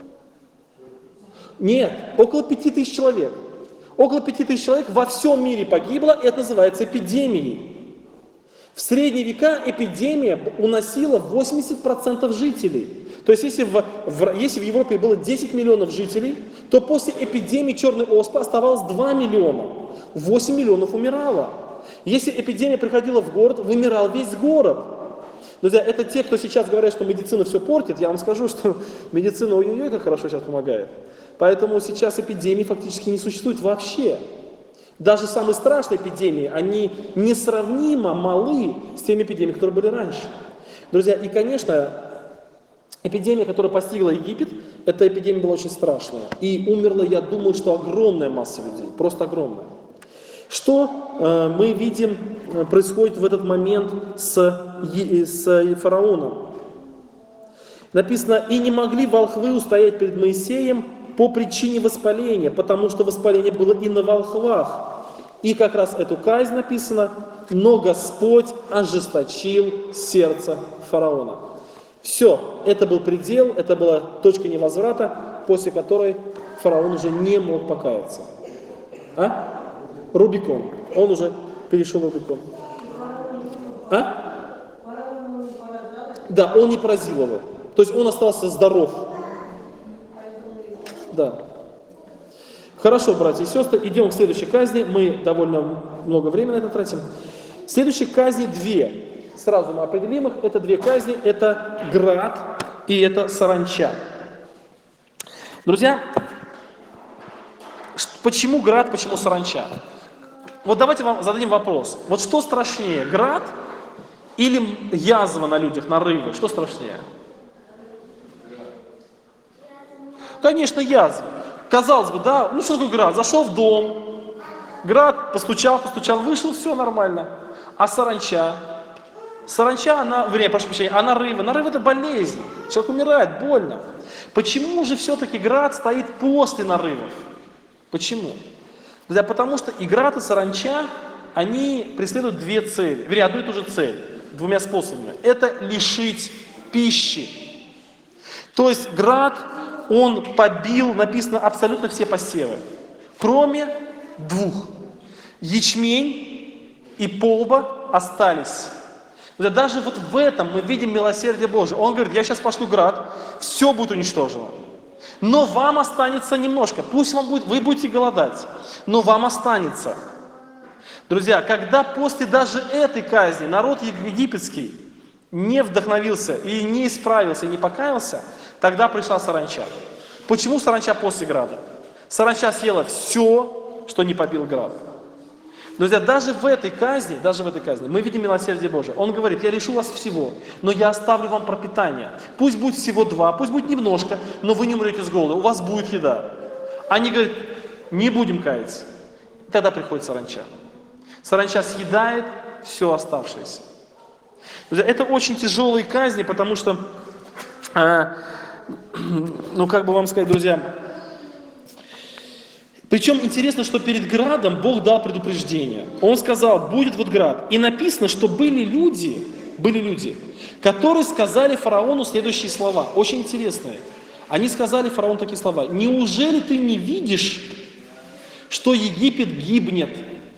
Нет, около 5000 человек. Около 5000 человек во всем мире погибло, это называется эпидемией. В средние века эпидемия уносила 80% жителей. То есть если в Европе было 10 миллионов жителей, то после эпидемии черной оспы оставалось 2 миллиона. 8 миллионов умирало. Если эпидемия приходила в город, вымирал весь город. Друзья, это те, кто сейчас говорят, что медицина все портит. Я вам скажу, что медицина ой-ой-ой как хорошо сейчас помогает. Поэтому сейчас эпидемии фактически не существует вообще. Даже самые страшные эпидемии, они несравнимо малы с теми эпидемиями, которые были раньше. Друзья, и, конечно, эпидемия, которая постигла Египет, эта эпидемия была очень страшная. И умерла, я думаю, что огромная масса людей, просто огромная. Что мы видим происходит в этот момент с фараоном? Написано, и не могли волхвы устоять перед Моисеем по причине воспаления, потому что воспаление было и на волхвах. И как раз эту казнь написано, но Господь ожесточил сердце фараона. Все, это был предел, это была точка невозврата, после которой фараон уже не мог покаяться. Рубикон. Он уже перешел Рубикон. Да, он не поразил его. То есть он остался здоров. Да. Хорошо, братья и сестры, идем к следующей казни. Мы довольно много времени на это тратим. Следующие казни две. Сразу мы определим их. Это две казни. Это град и это саранча. Друзья, почему град, почему саранча? Вот давайте вам зададим вопрос. Вот что страшнее, град или язва на людях, нарывы? Что страшнее? Конечно, язва. Казалось бы, да, ну что такое град? Зашел в дом, град, постучал, вышел, все нормально. А саранча? Саранча, а нарывы? Нарывы это болезнь. Человек умирает, больно. Почему же все-таки град стоит после нарывов? Почему? Да, потому что и град, и саранча, они преследуют две цели, вернее, одну и ту же цель, двумя способами. Это лишить пищи. То есть град, он побил, написано, абсолютно все посевы, кроме двух. Ячмень и полба остались. Даже вот в этом мы видим милосердие Божие. Он говорит, я сейчас пошлю град, все будет уничтожено. Но вам останется немножко. Пусть вы будете голодать, но вам останется. Друзья, когда после даже этой казни народ египетский не вдохновился и не исправился, и не покаялся, тогда пришла саранча. Почему саранча после града? Саранча съела все, что не побил град. Друзья, даже в этой казни мы видим милосердие Божие. Он говорит, я лишу вас всего, но я оставлю вам пропитание. Пусть будет всего 2, пусть будет немножко, но вы не умрете с голода, у вас будет еда. Они говорят, не будем каяться. Тогда приходит саранча. Саранча съедает все оставшееся. Друзья, это очень тяжелые казни, потому что, как бы вам сказать, друзья, причем интересно, что перед градом Бог дал предупреждение. Он сказал, будет вот град. И написано, что были люди, которые сказали фараону следующие слова, очень интересные. Они сказали фараону такие слова: «Неужели ты не видишь, что Египет гибнет?»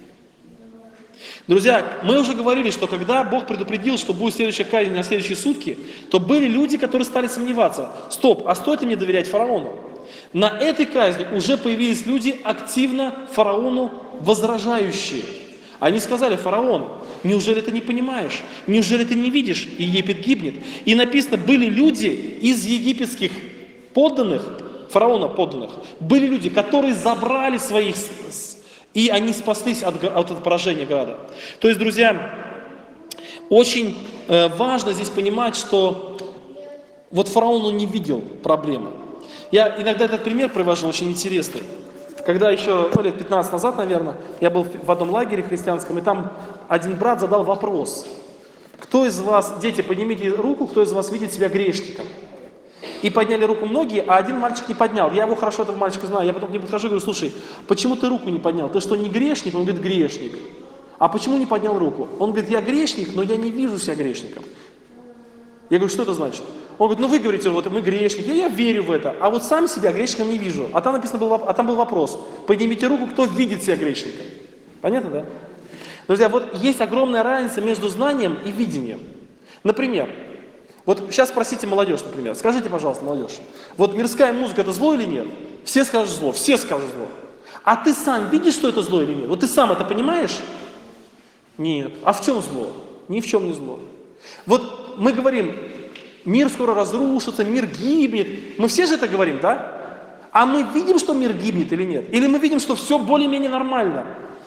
Друзья, мы уже говорили, что когда Бог предупредил, что будет следующая казнь на следующие сутки, то были люди, которые стали сомневаться. Стоп, а стоит ли мне доверять фараону? На этой казни уже появились люди, активно фараону возражающие. Они сказали: «Фараон, неужели ты не понимаешь? Неужели ты не видишь? Египет гибнет». И написано, были люди из египетских подданных, фараона подданных, были люди, которые забрали своих, и они спаслись от этого поражения града. То есть, друзья, очень важно здесь понимать, что вот фараон, он не видел проблемы. Я иногда этот пример привожу, очень интересный. Когда еще лет 15 назад, наверное, я был в одном лагере христианском, и там один брат задал вопрос: кто из вас, дети, поднимите руку, кто из вас видит себя грешником? И подняли руку многие, а один мальчик не поднял. Я его хорошо, этого мальчика знаю. Я потом к нему подхожу и говорю: слушай, почему ты руку не поднял? Ты что, не грешник? Он говорит: грешник. А почему не поднял руку? Он говорит: я грешник, но я не вижу себя грешником. Я говорю: что это значит? Он говорит: ну вы говорите, вот мы грешники, я верю в это, а вот сам себя грешником не вижу. А там написано был, а там был вопрос: поднимите руку, кто видит себя грешником. Понятно, да? Друзья, вот есть огромная разница между знанием и видением. Например, вот сейчас спросите молодежь, например, скажите, пожалуйста, молодежь, вот мирская музыка — это зло или нет? Все скажут зло, все скажут зло. А ты сам видишь, что это зло или нет? Вот ты сам это понимаешь? Нет. А в чем зло? Ни в чем не зло. Вот мы говорим: мир скоро разрушится, мир гибнет. Мы все же это говорим, да? А мы видим, что мир гибнет или нет? Или мы видим, что все более-менее нормально?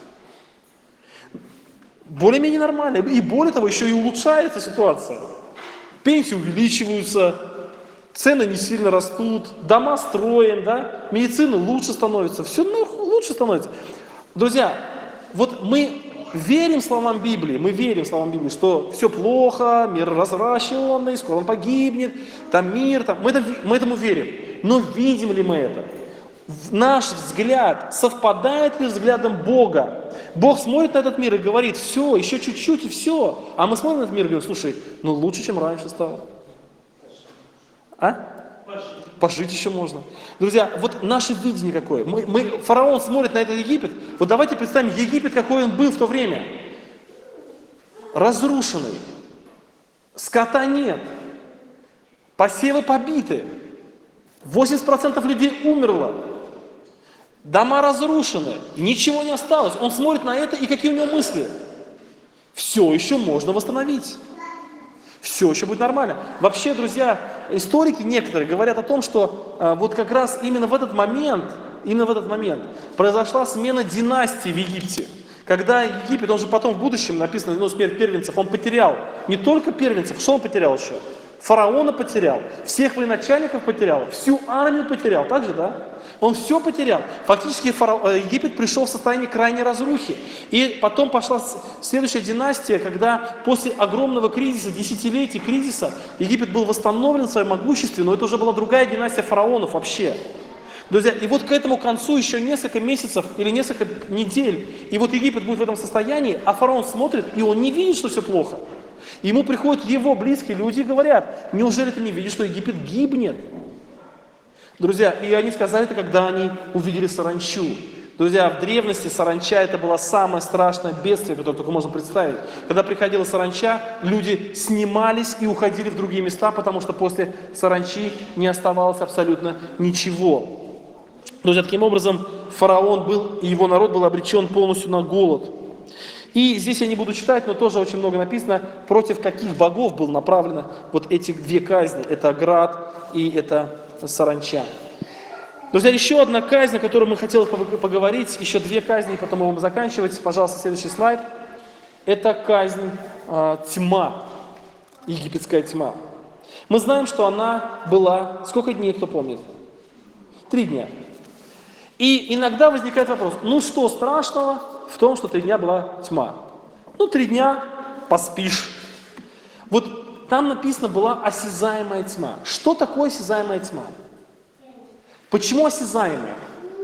Более-менее нормально. И более того, еще и улучшается ситуация. Пенсии увеличиваются, цены не сильно растут, дома строим, да? Медицина лучше становится, все лучше становится. Друзья, вот мы верим словам Библии, что все плохо, мир развращенный, скоро он погибнет, там мир, там. Мы этому верим. Но видим ли мы это? Наш взгляд совпадает ли с взглядом Бога? Бог смотрит на этот мир и говорит: все, еще чуть-чуть и все. А мы смотрим на этот мир и говорим: слушай, ну лучше, чем раньше стало. А? Пожить еще можно. Друзья, вот наше видение какое. Фараон смотрит на этот Египет. Вот давайте представим Египет, какой он был в то время. Разрушенный. Скота нет. Посевы побиты. 80% людей умерло. Дома разрушены. Ничего не осталось. Он смотрит на это, и какие у него мысли? Все еще можно восстановить. Все еще будет нормально. Вообще, друзья, историки некоторые говорят о том, что вот как раз именно в этот момент произошла смена династии в Египте. Когда Египет, он же потом в будущем, написано, ну, смерть первенцев, он потерял не только первенцев, что он потерял еще? Фараона потерял, всех военачальников потерял, всю армию потерял, так же, да? Он все потерял. Фактически Египет пришел в состояние крайней разрухи. И потом пошла следующая династия, когда после огромного кризиса, десятилетий кризиса, Египет был восстановлен в своем могуществе, но это уже была другая династия фараонов вообще. Друзья, и вот к этому концу еще несколько месяцев или несколько недель, и вот Египет будет в этом состоянии, а фараон смотрит, и он не видит, что все плохо. Ему приходят его близкие люди и говорят: неужели ты не видишь, что Египет гибнет? Друзья, и они сказали это, когда они увидели саранчу. Друзья, в древности саранча — это было самое страшное бедствие, которое только можно представить. Когда приходила саранча, люди снимались и уходили в другие места, потому что после саранчи не оставалось абсолютно ничего. Друзья, таким образом фараон был, и его народ был обречен полностью на голод. И здесь я не буду читать, но тоже очень много написано, против каких богов было направлено вот эти две казни. Это град и это саранча. Друзья, еще одна казнь, о которой мы хотели поговорить, еще две казни, потом мы будем заканчивать. Пожалуйста, следующий слайд. Это казнь тьма, египетская тьма. Мы знаем, что она была, сколько дней, кто помнит? 3 дня. И иногда возникает вопрос: ну что страшного в том, что 3 дня была тьма? Ну 3 дня поспишь. Вот там написано, была осязаемая тьма. Что такое осязаемая тьма? Почему осязаемая?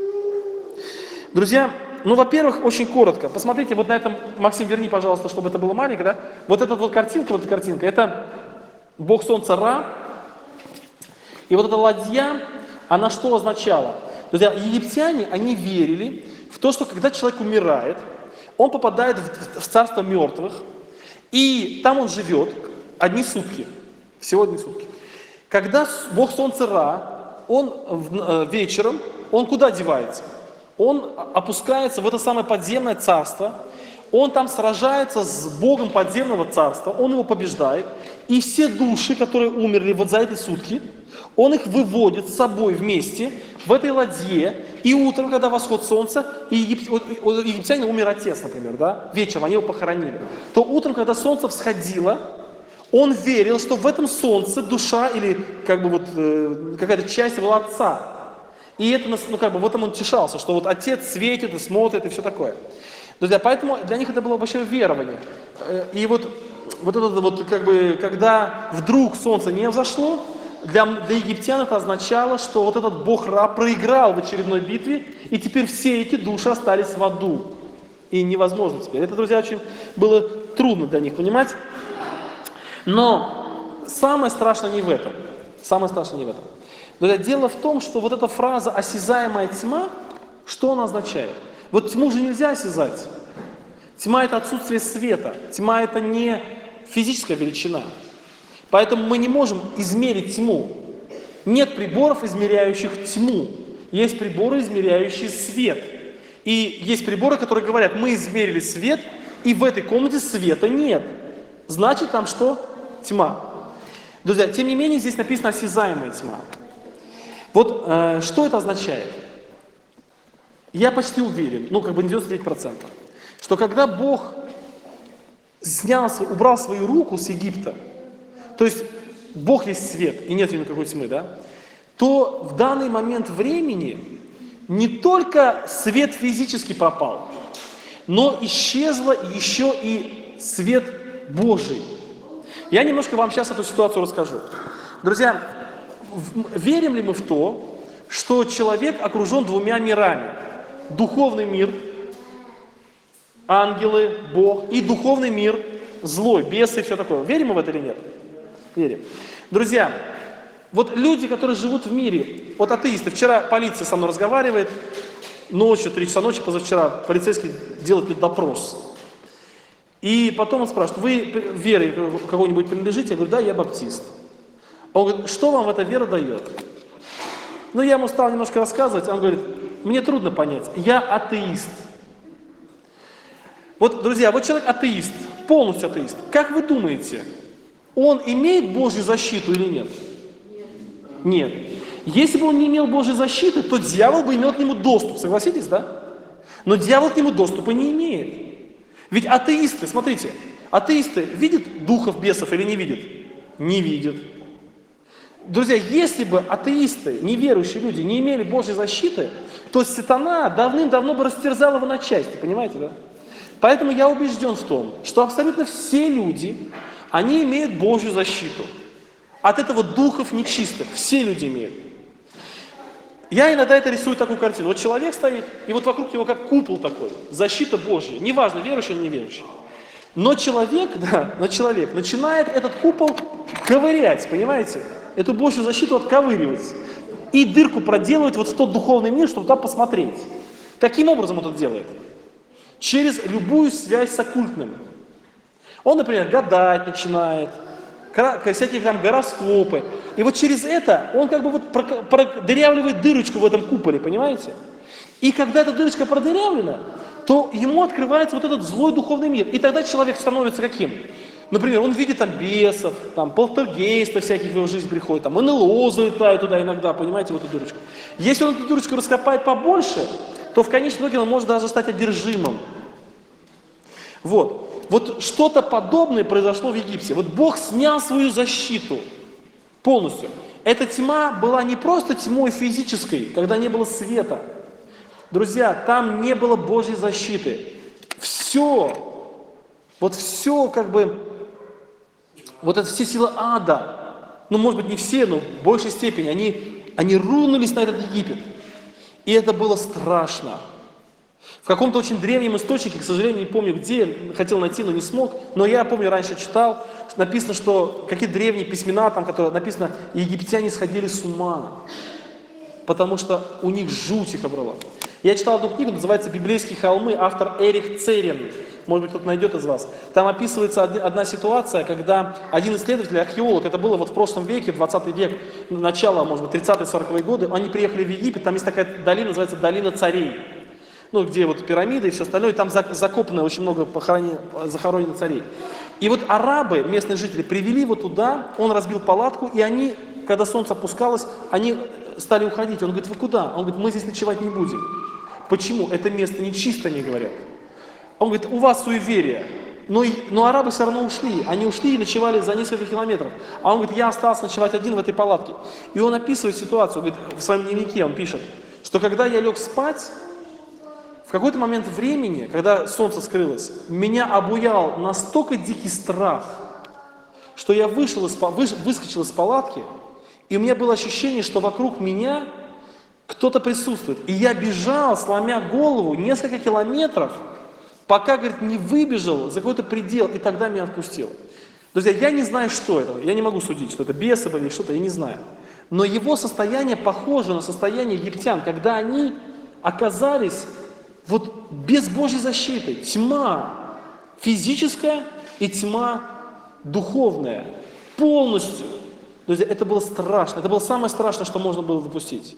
Друзья, ну, во-первых, очень коротко. Посмотрите, вот на этом, Максим, верни, пожалуйста, чтобы это было маленько, да? Вот эта вот картинка, это бог солнца Ра. И вот эта ладья, она что означала? Друзья, египтяне, они верили в то, что когда человек умирает, он попадает в царство мертвых, и там он живет одни сутки, всего одни сутки. Когда бог солнца Ра, он вечером, он куда девается? Он опускается в это самое подземное царство, он там сражается с богом подземного царства, он его побеждает, и все души, которые умерли вот за эти сутки, он их выводит с собой вместе в этой ладье, и утром, когда восход солнца, и у египтяне умер отец, например, да, вечером они его похоронили, то утром, когда солнце всходило, он верил, что в этом солнце душа или как бы вот какая-то часть его отца. И это, ну, как бы в этом он утешался, что вот отец светит и смотрит и все такое. Друзья, поэтому для них это было вообще верование. И вот это вот как бы, когда вдруг солнце не взошло, для египтян это означало, что вот этот бог Ра проиграл в очередной битве, и теперь все эти души остались в аду. И невозможно теперь. Это, друзья, очень было трудно для них понимать. Но самое страшное не в этом. Самое страшное не в этом. Друзья, дело в том, что вот эта фраза «осязаемая тьма», что она означает? Вот тьму же нельзя осязать. Тьма – это отсутствие света. Тьма – это не физическая величина. Поэтому мы не можем измерить тьму. Нет приборов, измеряющих тьму. Есть приборы, измеряющие свет. И есть приборы, которые говорят, мы измерили свет, и в этой комнате света нет. Значит, там что? Тьма. Друзья, тем не менее, здесь написано «осязаемая тьма». Вот что это означает? Я почти уверен, ну как бы 99%, что когда Бог убрал свою руку с Египта, то есть Бог есть свет, и нет никакой тьмы, да, то в данный момент времени не только свет физически пропал, но исчезло еще и свет Божий. Я немножко вам сейчас эту ситуацию расскажу. Друзья, верим ли мы в то, что человек окружен двумя мирами? Духовный мир, ангелы, Бог, и духовный мир, злой, бесы и все такое. Верим мы в это или нет? Верим. Друзья, вот люди, которые живут в мире, вот атеисты, вчера полиция со мной разговаривает, ночью, 3 часа ночи, позавчера полицейский делает допрос. И потом он спрашивает, вы верой кого-нибудь принадлежите? Я говорю, да, я баптист. Он говорит, что вам эта вера дает? Ну, я ему стал немножко рассказывать, он говорит, мне трудно понять, я атеист. Вот, друзья, вот человек атеист, полностью атеист. Как вы думаете, он имеет Божью защиту или нет? Нет. Если бы он не имел Божьей защиты, то дьявол бы имел к нему доступ, согласитесь, да? Но дьявол к нему доступа не имеет. Ведь атеисты, смотрите, атеисты видят духов, бесов или не видят? Не видят. Друзья, если бы атеисты, неверующие люди не имели Божьей защиты, то сатана давным-давно бы растерзал его на части, понимаете, да? Поэтому я убежден в том, что абсолютно все люди, они имеют Божью защиту. От этого духов нечистых, все люди имеют. Я иногда это рисую такую картину. Вот человек стоит, и вот вокруг него как купол такой, защита Божья. Неважно, верующий или неверующий. Но человек начинает этот купол ковырять, понимаете? Эту Божью защиту отковыривать. И дырку проделывать вот в тот духовный мир, чтобы туда посмотреть. Каким образом он это делает? Через любую связь с оккультным. Он, например, гадать начинает, всякие там гороскопы. И вот через это он как бы вот продырявливает дырочку в этом куполе, понимаете? И когда эта дырочка продырявлена, то ему открывается вот этот злой духовный мир. И тогда человек становится каким? Например, он видит там бесов, там полтергейстов всяких в его жизнь приходит, там НЛО залетают туда иногда, понимаете, в эту дырочку. Если он эту дырочку раскопает побольше, то в конечном итоге он может даже стать одержимым. Вот что-то подобное произошло в Египте. Вот Бог снял свою защиту полностью. Эта тьма была не просто тьмой физической, когда не было света. Друзья, там не было Божьей защиты. Все как бы, вот это все силы ада, ну, может быть, не все, но в большей степени, они рунулись на этот Египет. И это было страшно. В каком-то очень древнем источнике, к сожалению, не помню где, хотел найти, но не смог, но я помню, раньше читал, написано, что какие-то древние письмена, там, которые написано, египтяне сходили с ума, потому что у них жуть их обрала. Я читал одну книгу, называется «Библейские холмы», автор Эрих Церин, может быть, кто-то найдет из вас. Там описывается одна ситуация, когда один исследователь, археолог, это было вот в прошлом веке, 20 век, начало, может быть, 30-40-е годы, они приехали в Египет, там есть такая долина, называется «Долина царей». Ну, где вот пирамиды и все остальное, и там закопано очень много захоронено царей. И вот арабы, местные жители, привели его туда, он разбил палатку, и они, когда солнце опускалось, они стали уходить. Он говорит, вы куда? Он говорит, мы здесь ночевать не будем. Почему? Это место нечисто, они говорят. Он говорит, у вас суеверие. Но арабы все равно ушли. Они ушли и ночевали за несколько километров. А он говорит, я остался ночевать один в этой палатке. И он описывает ситуацию, говорит, в своем дневнике он пишет, что когда я лег спать, в какой-то момент времени, когда солнце скрылось, меня обуял настолько дикий страх, что я выскочил из палатки, и у меня было ощущение, что вокруг меня кто-то присутствует. И я бежал, сломя голову, несколько километров, пока, говорит, не выбежал за какой-то предел, и тогда меня отпустил. Друзья, я не знаю, что это, я не могу судить, что это бесы были или что-то, я не знаю. Но его состояние похоже на состояние египтян, когда они оказались вот без Божьей защиты. Тьма физическая и тьма духовная. Полностью. Друзья, это было страшно. Это было самое страшное, что можно было допустить.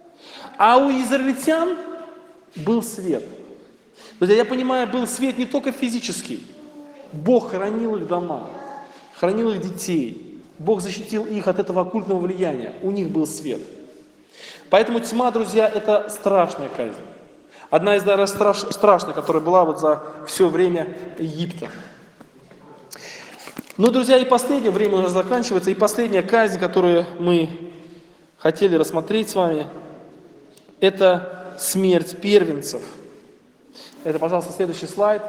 А у израильтян был свет. Друзья, я понимаю, был свет не только физический. Бог хранил их дома, хранил их детей. Бог защитил их от этого оккультного влияния. У них был свет. Поэтому тьма, друзья, это страшная казнь. Одна из, наверное, страшных, которая была вот за все время Египта. Ну, друзья, и последнее, время уже заканчивается, и последняя казнь, которую мы хотели рассмотреть с вами, это смерть первенцев. Это, пожалуйста, следующий слайд.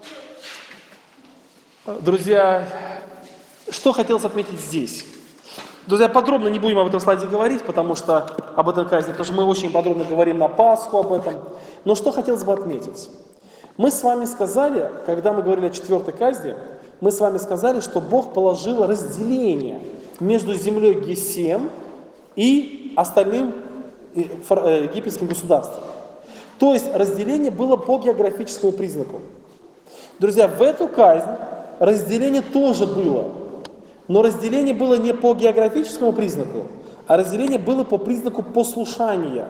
Друзья, что хотелось отметить здесь? Друзья, подробно не будем об этом слайде говорить, потому что об этой казни, потому что мы очень подробно говорим на Пасху об этом. Но что хотелось бы отметить? Мы с вами сказали, когда мы говорили о 4-й казни, мы с вами сказали, что Бог положил разделение между землей Гесем и остальным египетским государством. То есть разделение было по географическому признаку. Друзья, в эту казнь разделение тоже было. Но разделение было не по географическому признаку, а разделение было по признаку послушания.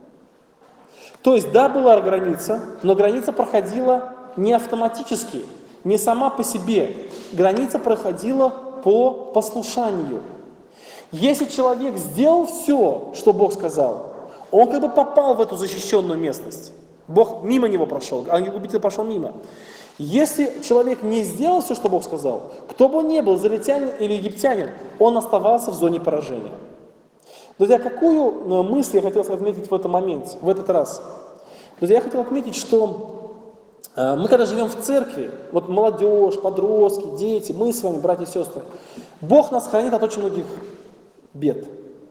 То есть, да, была граница, но граница проходила не автоматически, не сама по себе. Граница проходила по послушанию. Если человек сделал все, что Бог сказал, он как бы попал в эту защищенную местность. Бог мимо него прошел, ангел-губитель пошел мимо. Если человек не сделал все, что Бог сказал, кто бы он ни был, израильтянин или египтянин, он оставался в зоне поражения. Друзья, какую мысль я хотел отметить в этом моменте, в этот раз? Друзья, я хотел отметить, что мы когда живем в церкви, вот молодежь, подростки, дети, мы с вами, братья и сестры, Бог нас хранит от очень многих бед.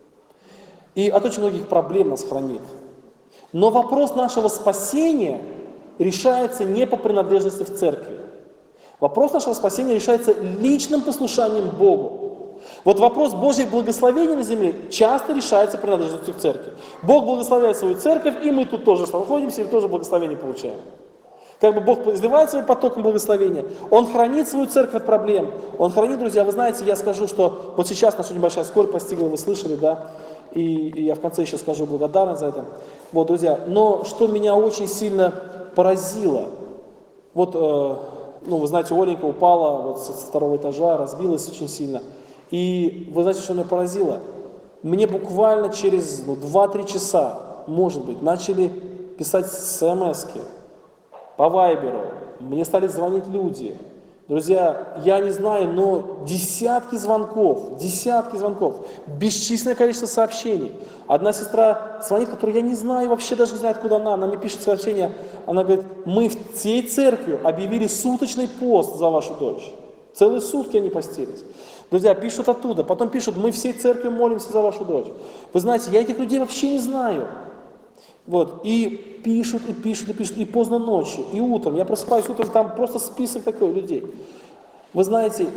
И от очень многих проблем нас хранит. Но вопрос нашего спасения решается не по принадлежности в церкви. Вопрос нашего спасения решается личным послушанием Богу. Вот вопрос Божьих благословений на земле часто решается принадлежностью к церкви. Бог благословляет свою церковь, и мы тут тоже находимся и тоже благословение получаем. Как бы Бог изливает своим потоком благословения, Он хранит свою церковь от проблем. Он хранит, друзья, вы знаете, я скажу, что вот сейчас нас очень большая скорбь постигла, вы слышали, да? И я в конце еще скажу благодарность за это. Вот, друзья, но что меня очень сильно поразило, вот, ну, вы знаете, Оленька упала вот с 2-го этажа, разбилась очень сильно. И вы знаете, что меня поразило? Мне буквально через 2-3 часа, может быть, начали писать смс-ки по вайберу, мне стали звонить люди. Друзья, я не знаю, но десятки звонков, бесчисленное количество сообщений. Одна сестра звонит, которую я не знаю, вообще даже не знаю, откуда она мне пишет сообщение, она говорит, мы всей церковью объявили суточный пост за вашу дочь. Целые сутки они постились. Друзья, пишут оттуда, потом пишут, мы всей церковью молимся за вашу дочь. Вы знаете, я этих людей вообще не знаю. Вот, и пишут, и пишут, и пишут, и поздно ночью, и утром. Я просыпаюсь утром, там просто список такой людей. Вы знаете,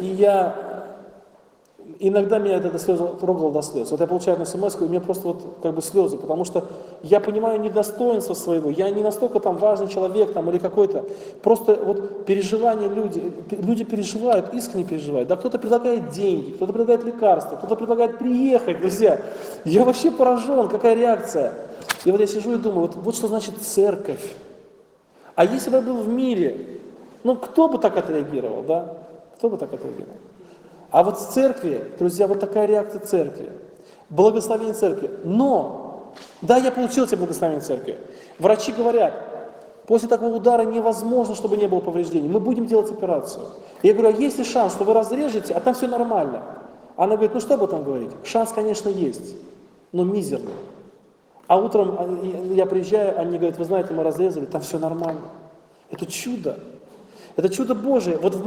иногда меня это слезы трогало до слез. Вот я получаю на смс, и у меня просто вот как бы слезы, потому что я понимаю недостоинство своего, я не настолько там важный человек там, или какой-то, просто вот переживания люди переживают, искренне переживают. Да, кто-то предлагает деньги, кто-то предлагает лекарства, кто-то предлагает приехать, друзья. Я вообще поражен, какая реакция. И вот я сижу и думаю, вот что значит церковь. А если бы я был в мире, ну кто бы так отреагировал, да? Кто бы так отреагировал? А вот в церкви, друзья, вот такая реакция церкви. Благословение церкви. Но, да, я получил эти благословения церкви. Врачи говорят, после такого удара невозможно, чтобы не было повреждений. Мы будем делать операцию. Я говорю, а есть ли шанс, что вы разрежете, а там все нормально? Она говорит, ну что об этом говорить? Шанс, конечно, есть, но мизерный. А утром я приезжаю, они говорят, вы знаете, мы разрезали, там все нормально. Это чудо. Это чудо Божие. Вот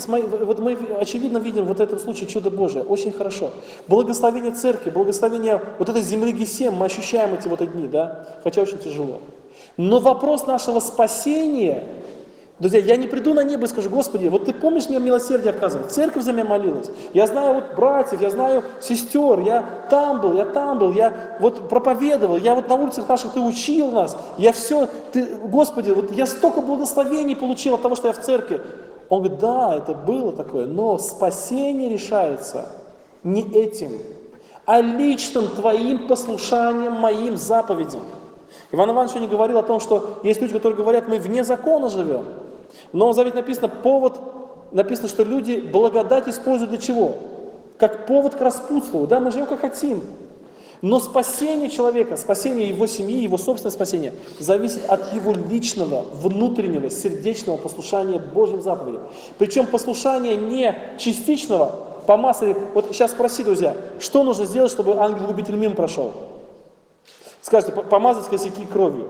мы очевидно видим вот в этом случае чудо Божие. Очень хорошо. Благословение церкви, благословение вот этой земли Гесем, мы ощущаем эти вот дни, да? Хотя очень тяжело. Но вопрос нашего спасения, друзья, я не приду на небо и скажу, Господи, вот ты помнишь, мне милосердие оказывал? Церковь за меня молилась. Я знаю вот братьев, я знаю сестер, я там был, я вот проповедовал, я вот на улицах наших ты учил нас, я все, Господи, вот я столько благословений получил от того, что я в церкви. Он говорит, да, это было такое, но спасение решается не этим, а личным твоим послушанием моим заповедям. Иван Иванович не говорил о том, что есть люди, которые говорят, мы вне закона живем. В Новом Завете написано, что люди благодать используют для чего? Как повод к распутству. Да, мы живем как хотим. Но спасение человека, спасение его семьи, его собственное спасение зависит от его личного, внутреннего, сердечного послушания Божьим заповедям. Причем послушание не частичного, по массе. Вот сейчас спроси, друзья, что нужно сделать, чтобы ангел-губитель мимо прошел? Скажите, помазать косяки кровью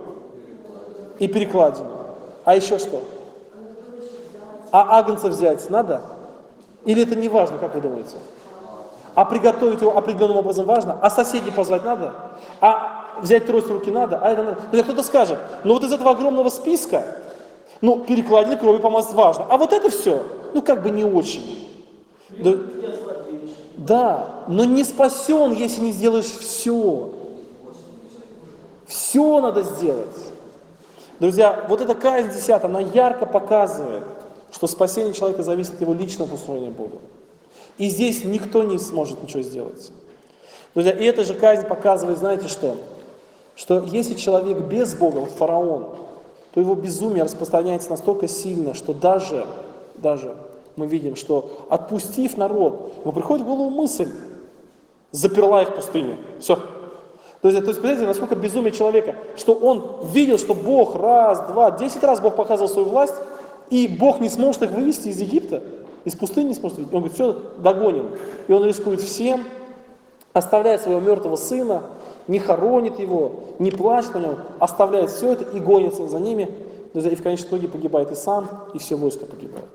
и перекладину. А еще что? А агнца взять надо? Или это не важно, как вы думаете? А приготовить его определенным образом важно? А соседей позвать надо? А взять трость в руки надо? А это надо? Тогда кто-то скажет, ну вот из этого огромного списка, ну перекладину крови помазать важно. А вот это все, ну как бы не очень. Да, но не спасен, если не сделаешь все. Все надо сделать. Друзья, вот эта казнь 10, она ярко показывает, что спасение человека зависит от его личного послушания Богу. И здесь никто не сможет ничего сделать. Друзья, и эта же казнь показывает, знаете что? Что если человек без Бога, вот фараон, то его безумие распространяется настолько сильно, что даже мы видим, что отпустив народ, ему приходит в голову мысль, заперла их в пустыне. Все. Друзья, то есть, представляете, насколько безумие человека, что он видел, что Бог раз, два, 10 раз Бог показывал свою власть, и Бог не сможет их вывести из Египта, из пустыни не сможет вывести. Он говорит, все, догоним. И он рискует всем, оставляет своего мертвого сына, не хоронит его, не плачет на нем, оставляет все это и гонится за ними. Друзья, и в конечном итоге погибает и сам, и все войско погибает.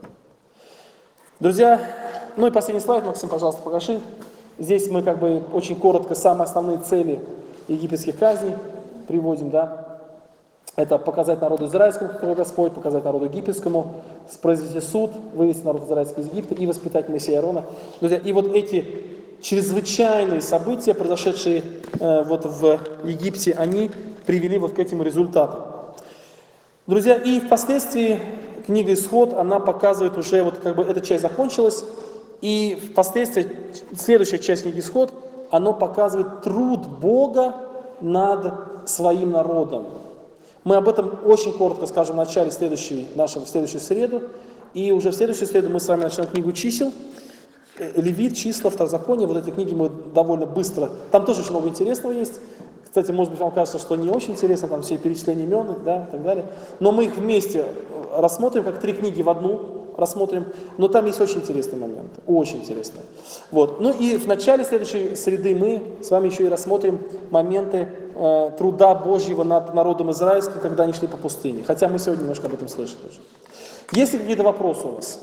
Друзья, ну и последний слайд, Максим, пожалуйста, покажи. Здесь мы как бы очень коротко самые основные цели египетских казней приводим, да. Это показать народу израильскому, какого Господь, показать народу египетскому, произвести суд, вывести народ израильский из Египта и воспитать Моисея и Аарона. Друзья, и вот эти чрезвычайные события, произошедшие вот в Египте, они привели вот к этим результатам. Друзья, и впоследствии книга «Исход», она показывает уже, вот как бы эта часть закончилась, и впоследствии следующая часть книги «Исход», она показывает труд Бога над своим народом. Мы об этом очень коротко скажем в начале в следующую среду, и уже в следующую среду мы с вами начнем книгу «Чисел». Левит, числа, второзаконие, вот эти книги мы довольно быстро, там тоже очень много интересного есть. Кстати, может быть, вам кажется, что не очень интересно, там все перечисления имен, да, и так далее. Но мы их вместе рассмотрим, как 3 книги в одну рассмотрим. Но там есть очень интересные моменты, очень интересные. Вот. Ну и в начале следующей среды мы с вами еще и рассмотрим моменты труда Божьего над народом израильским, когда они шли по пустыне. Хотя мы сегодня немножко об этом слышали уже. Есть ли какие-то вопросы у вас?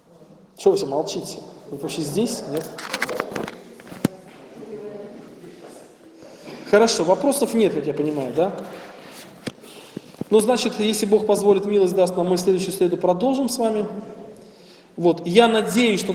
Что вы все молчите? Вы вообще здесь? Нет? Хорошо, вопросов нет, как я понимаю, да? Ну, значит, если Бог позволит, милость даст нам, мы в следующую среду продолжим с вами. Вот, я надеюсь, что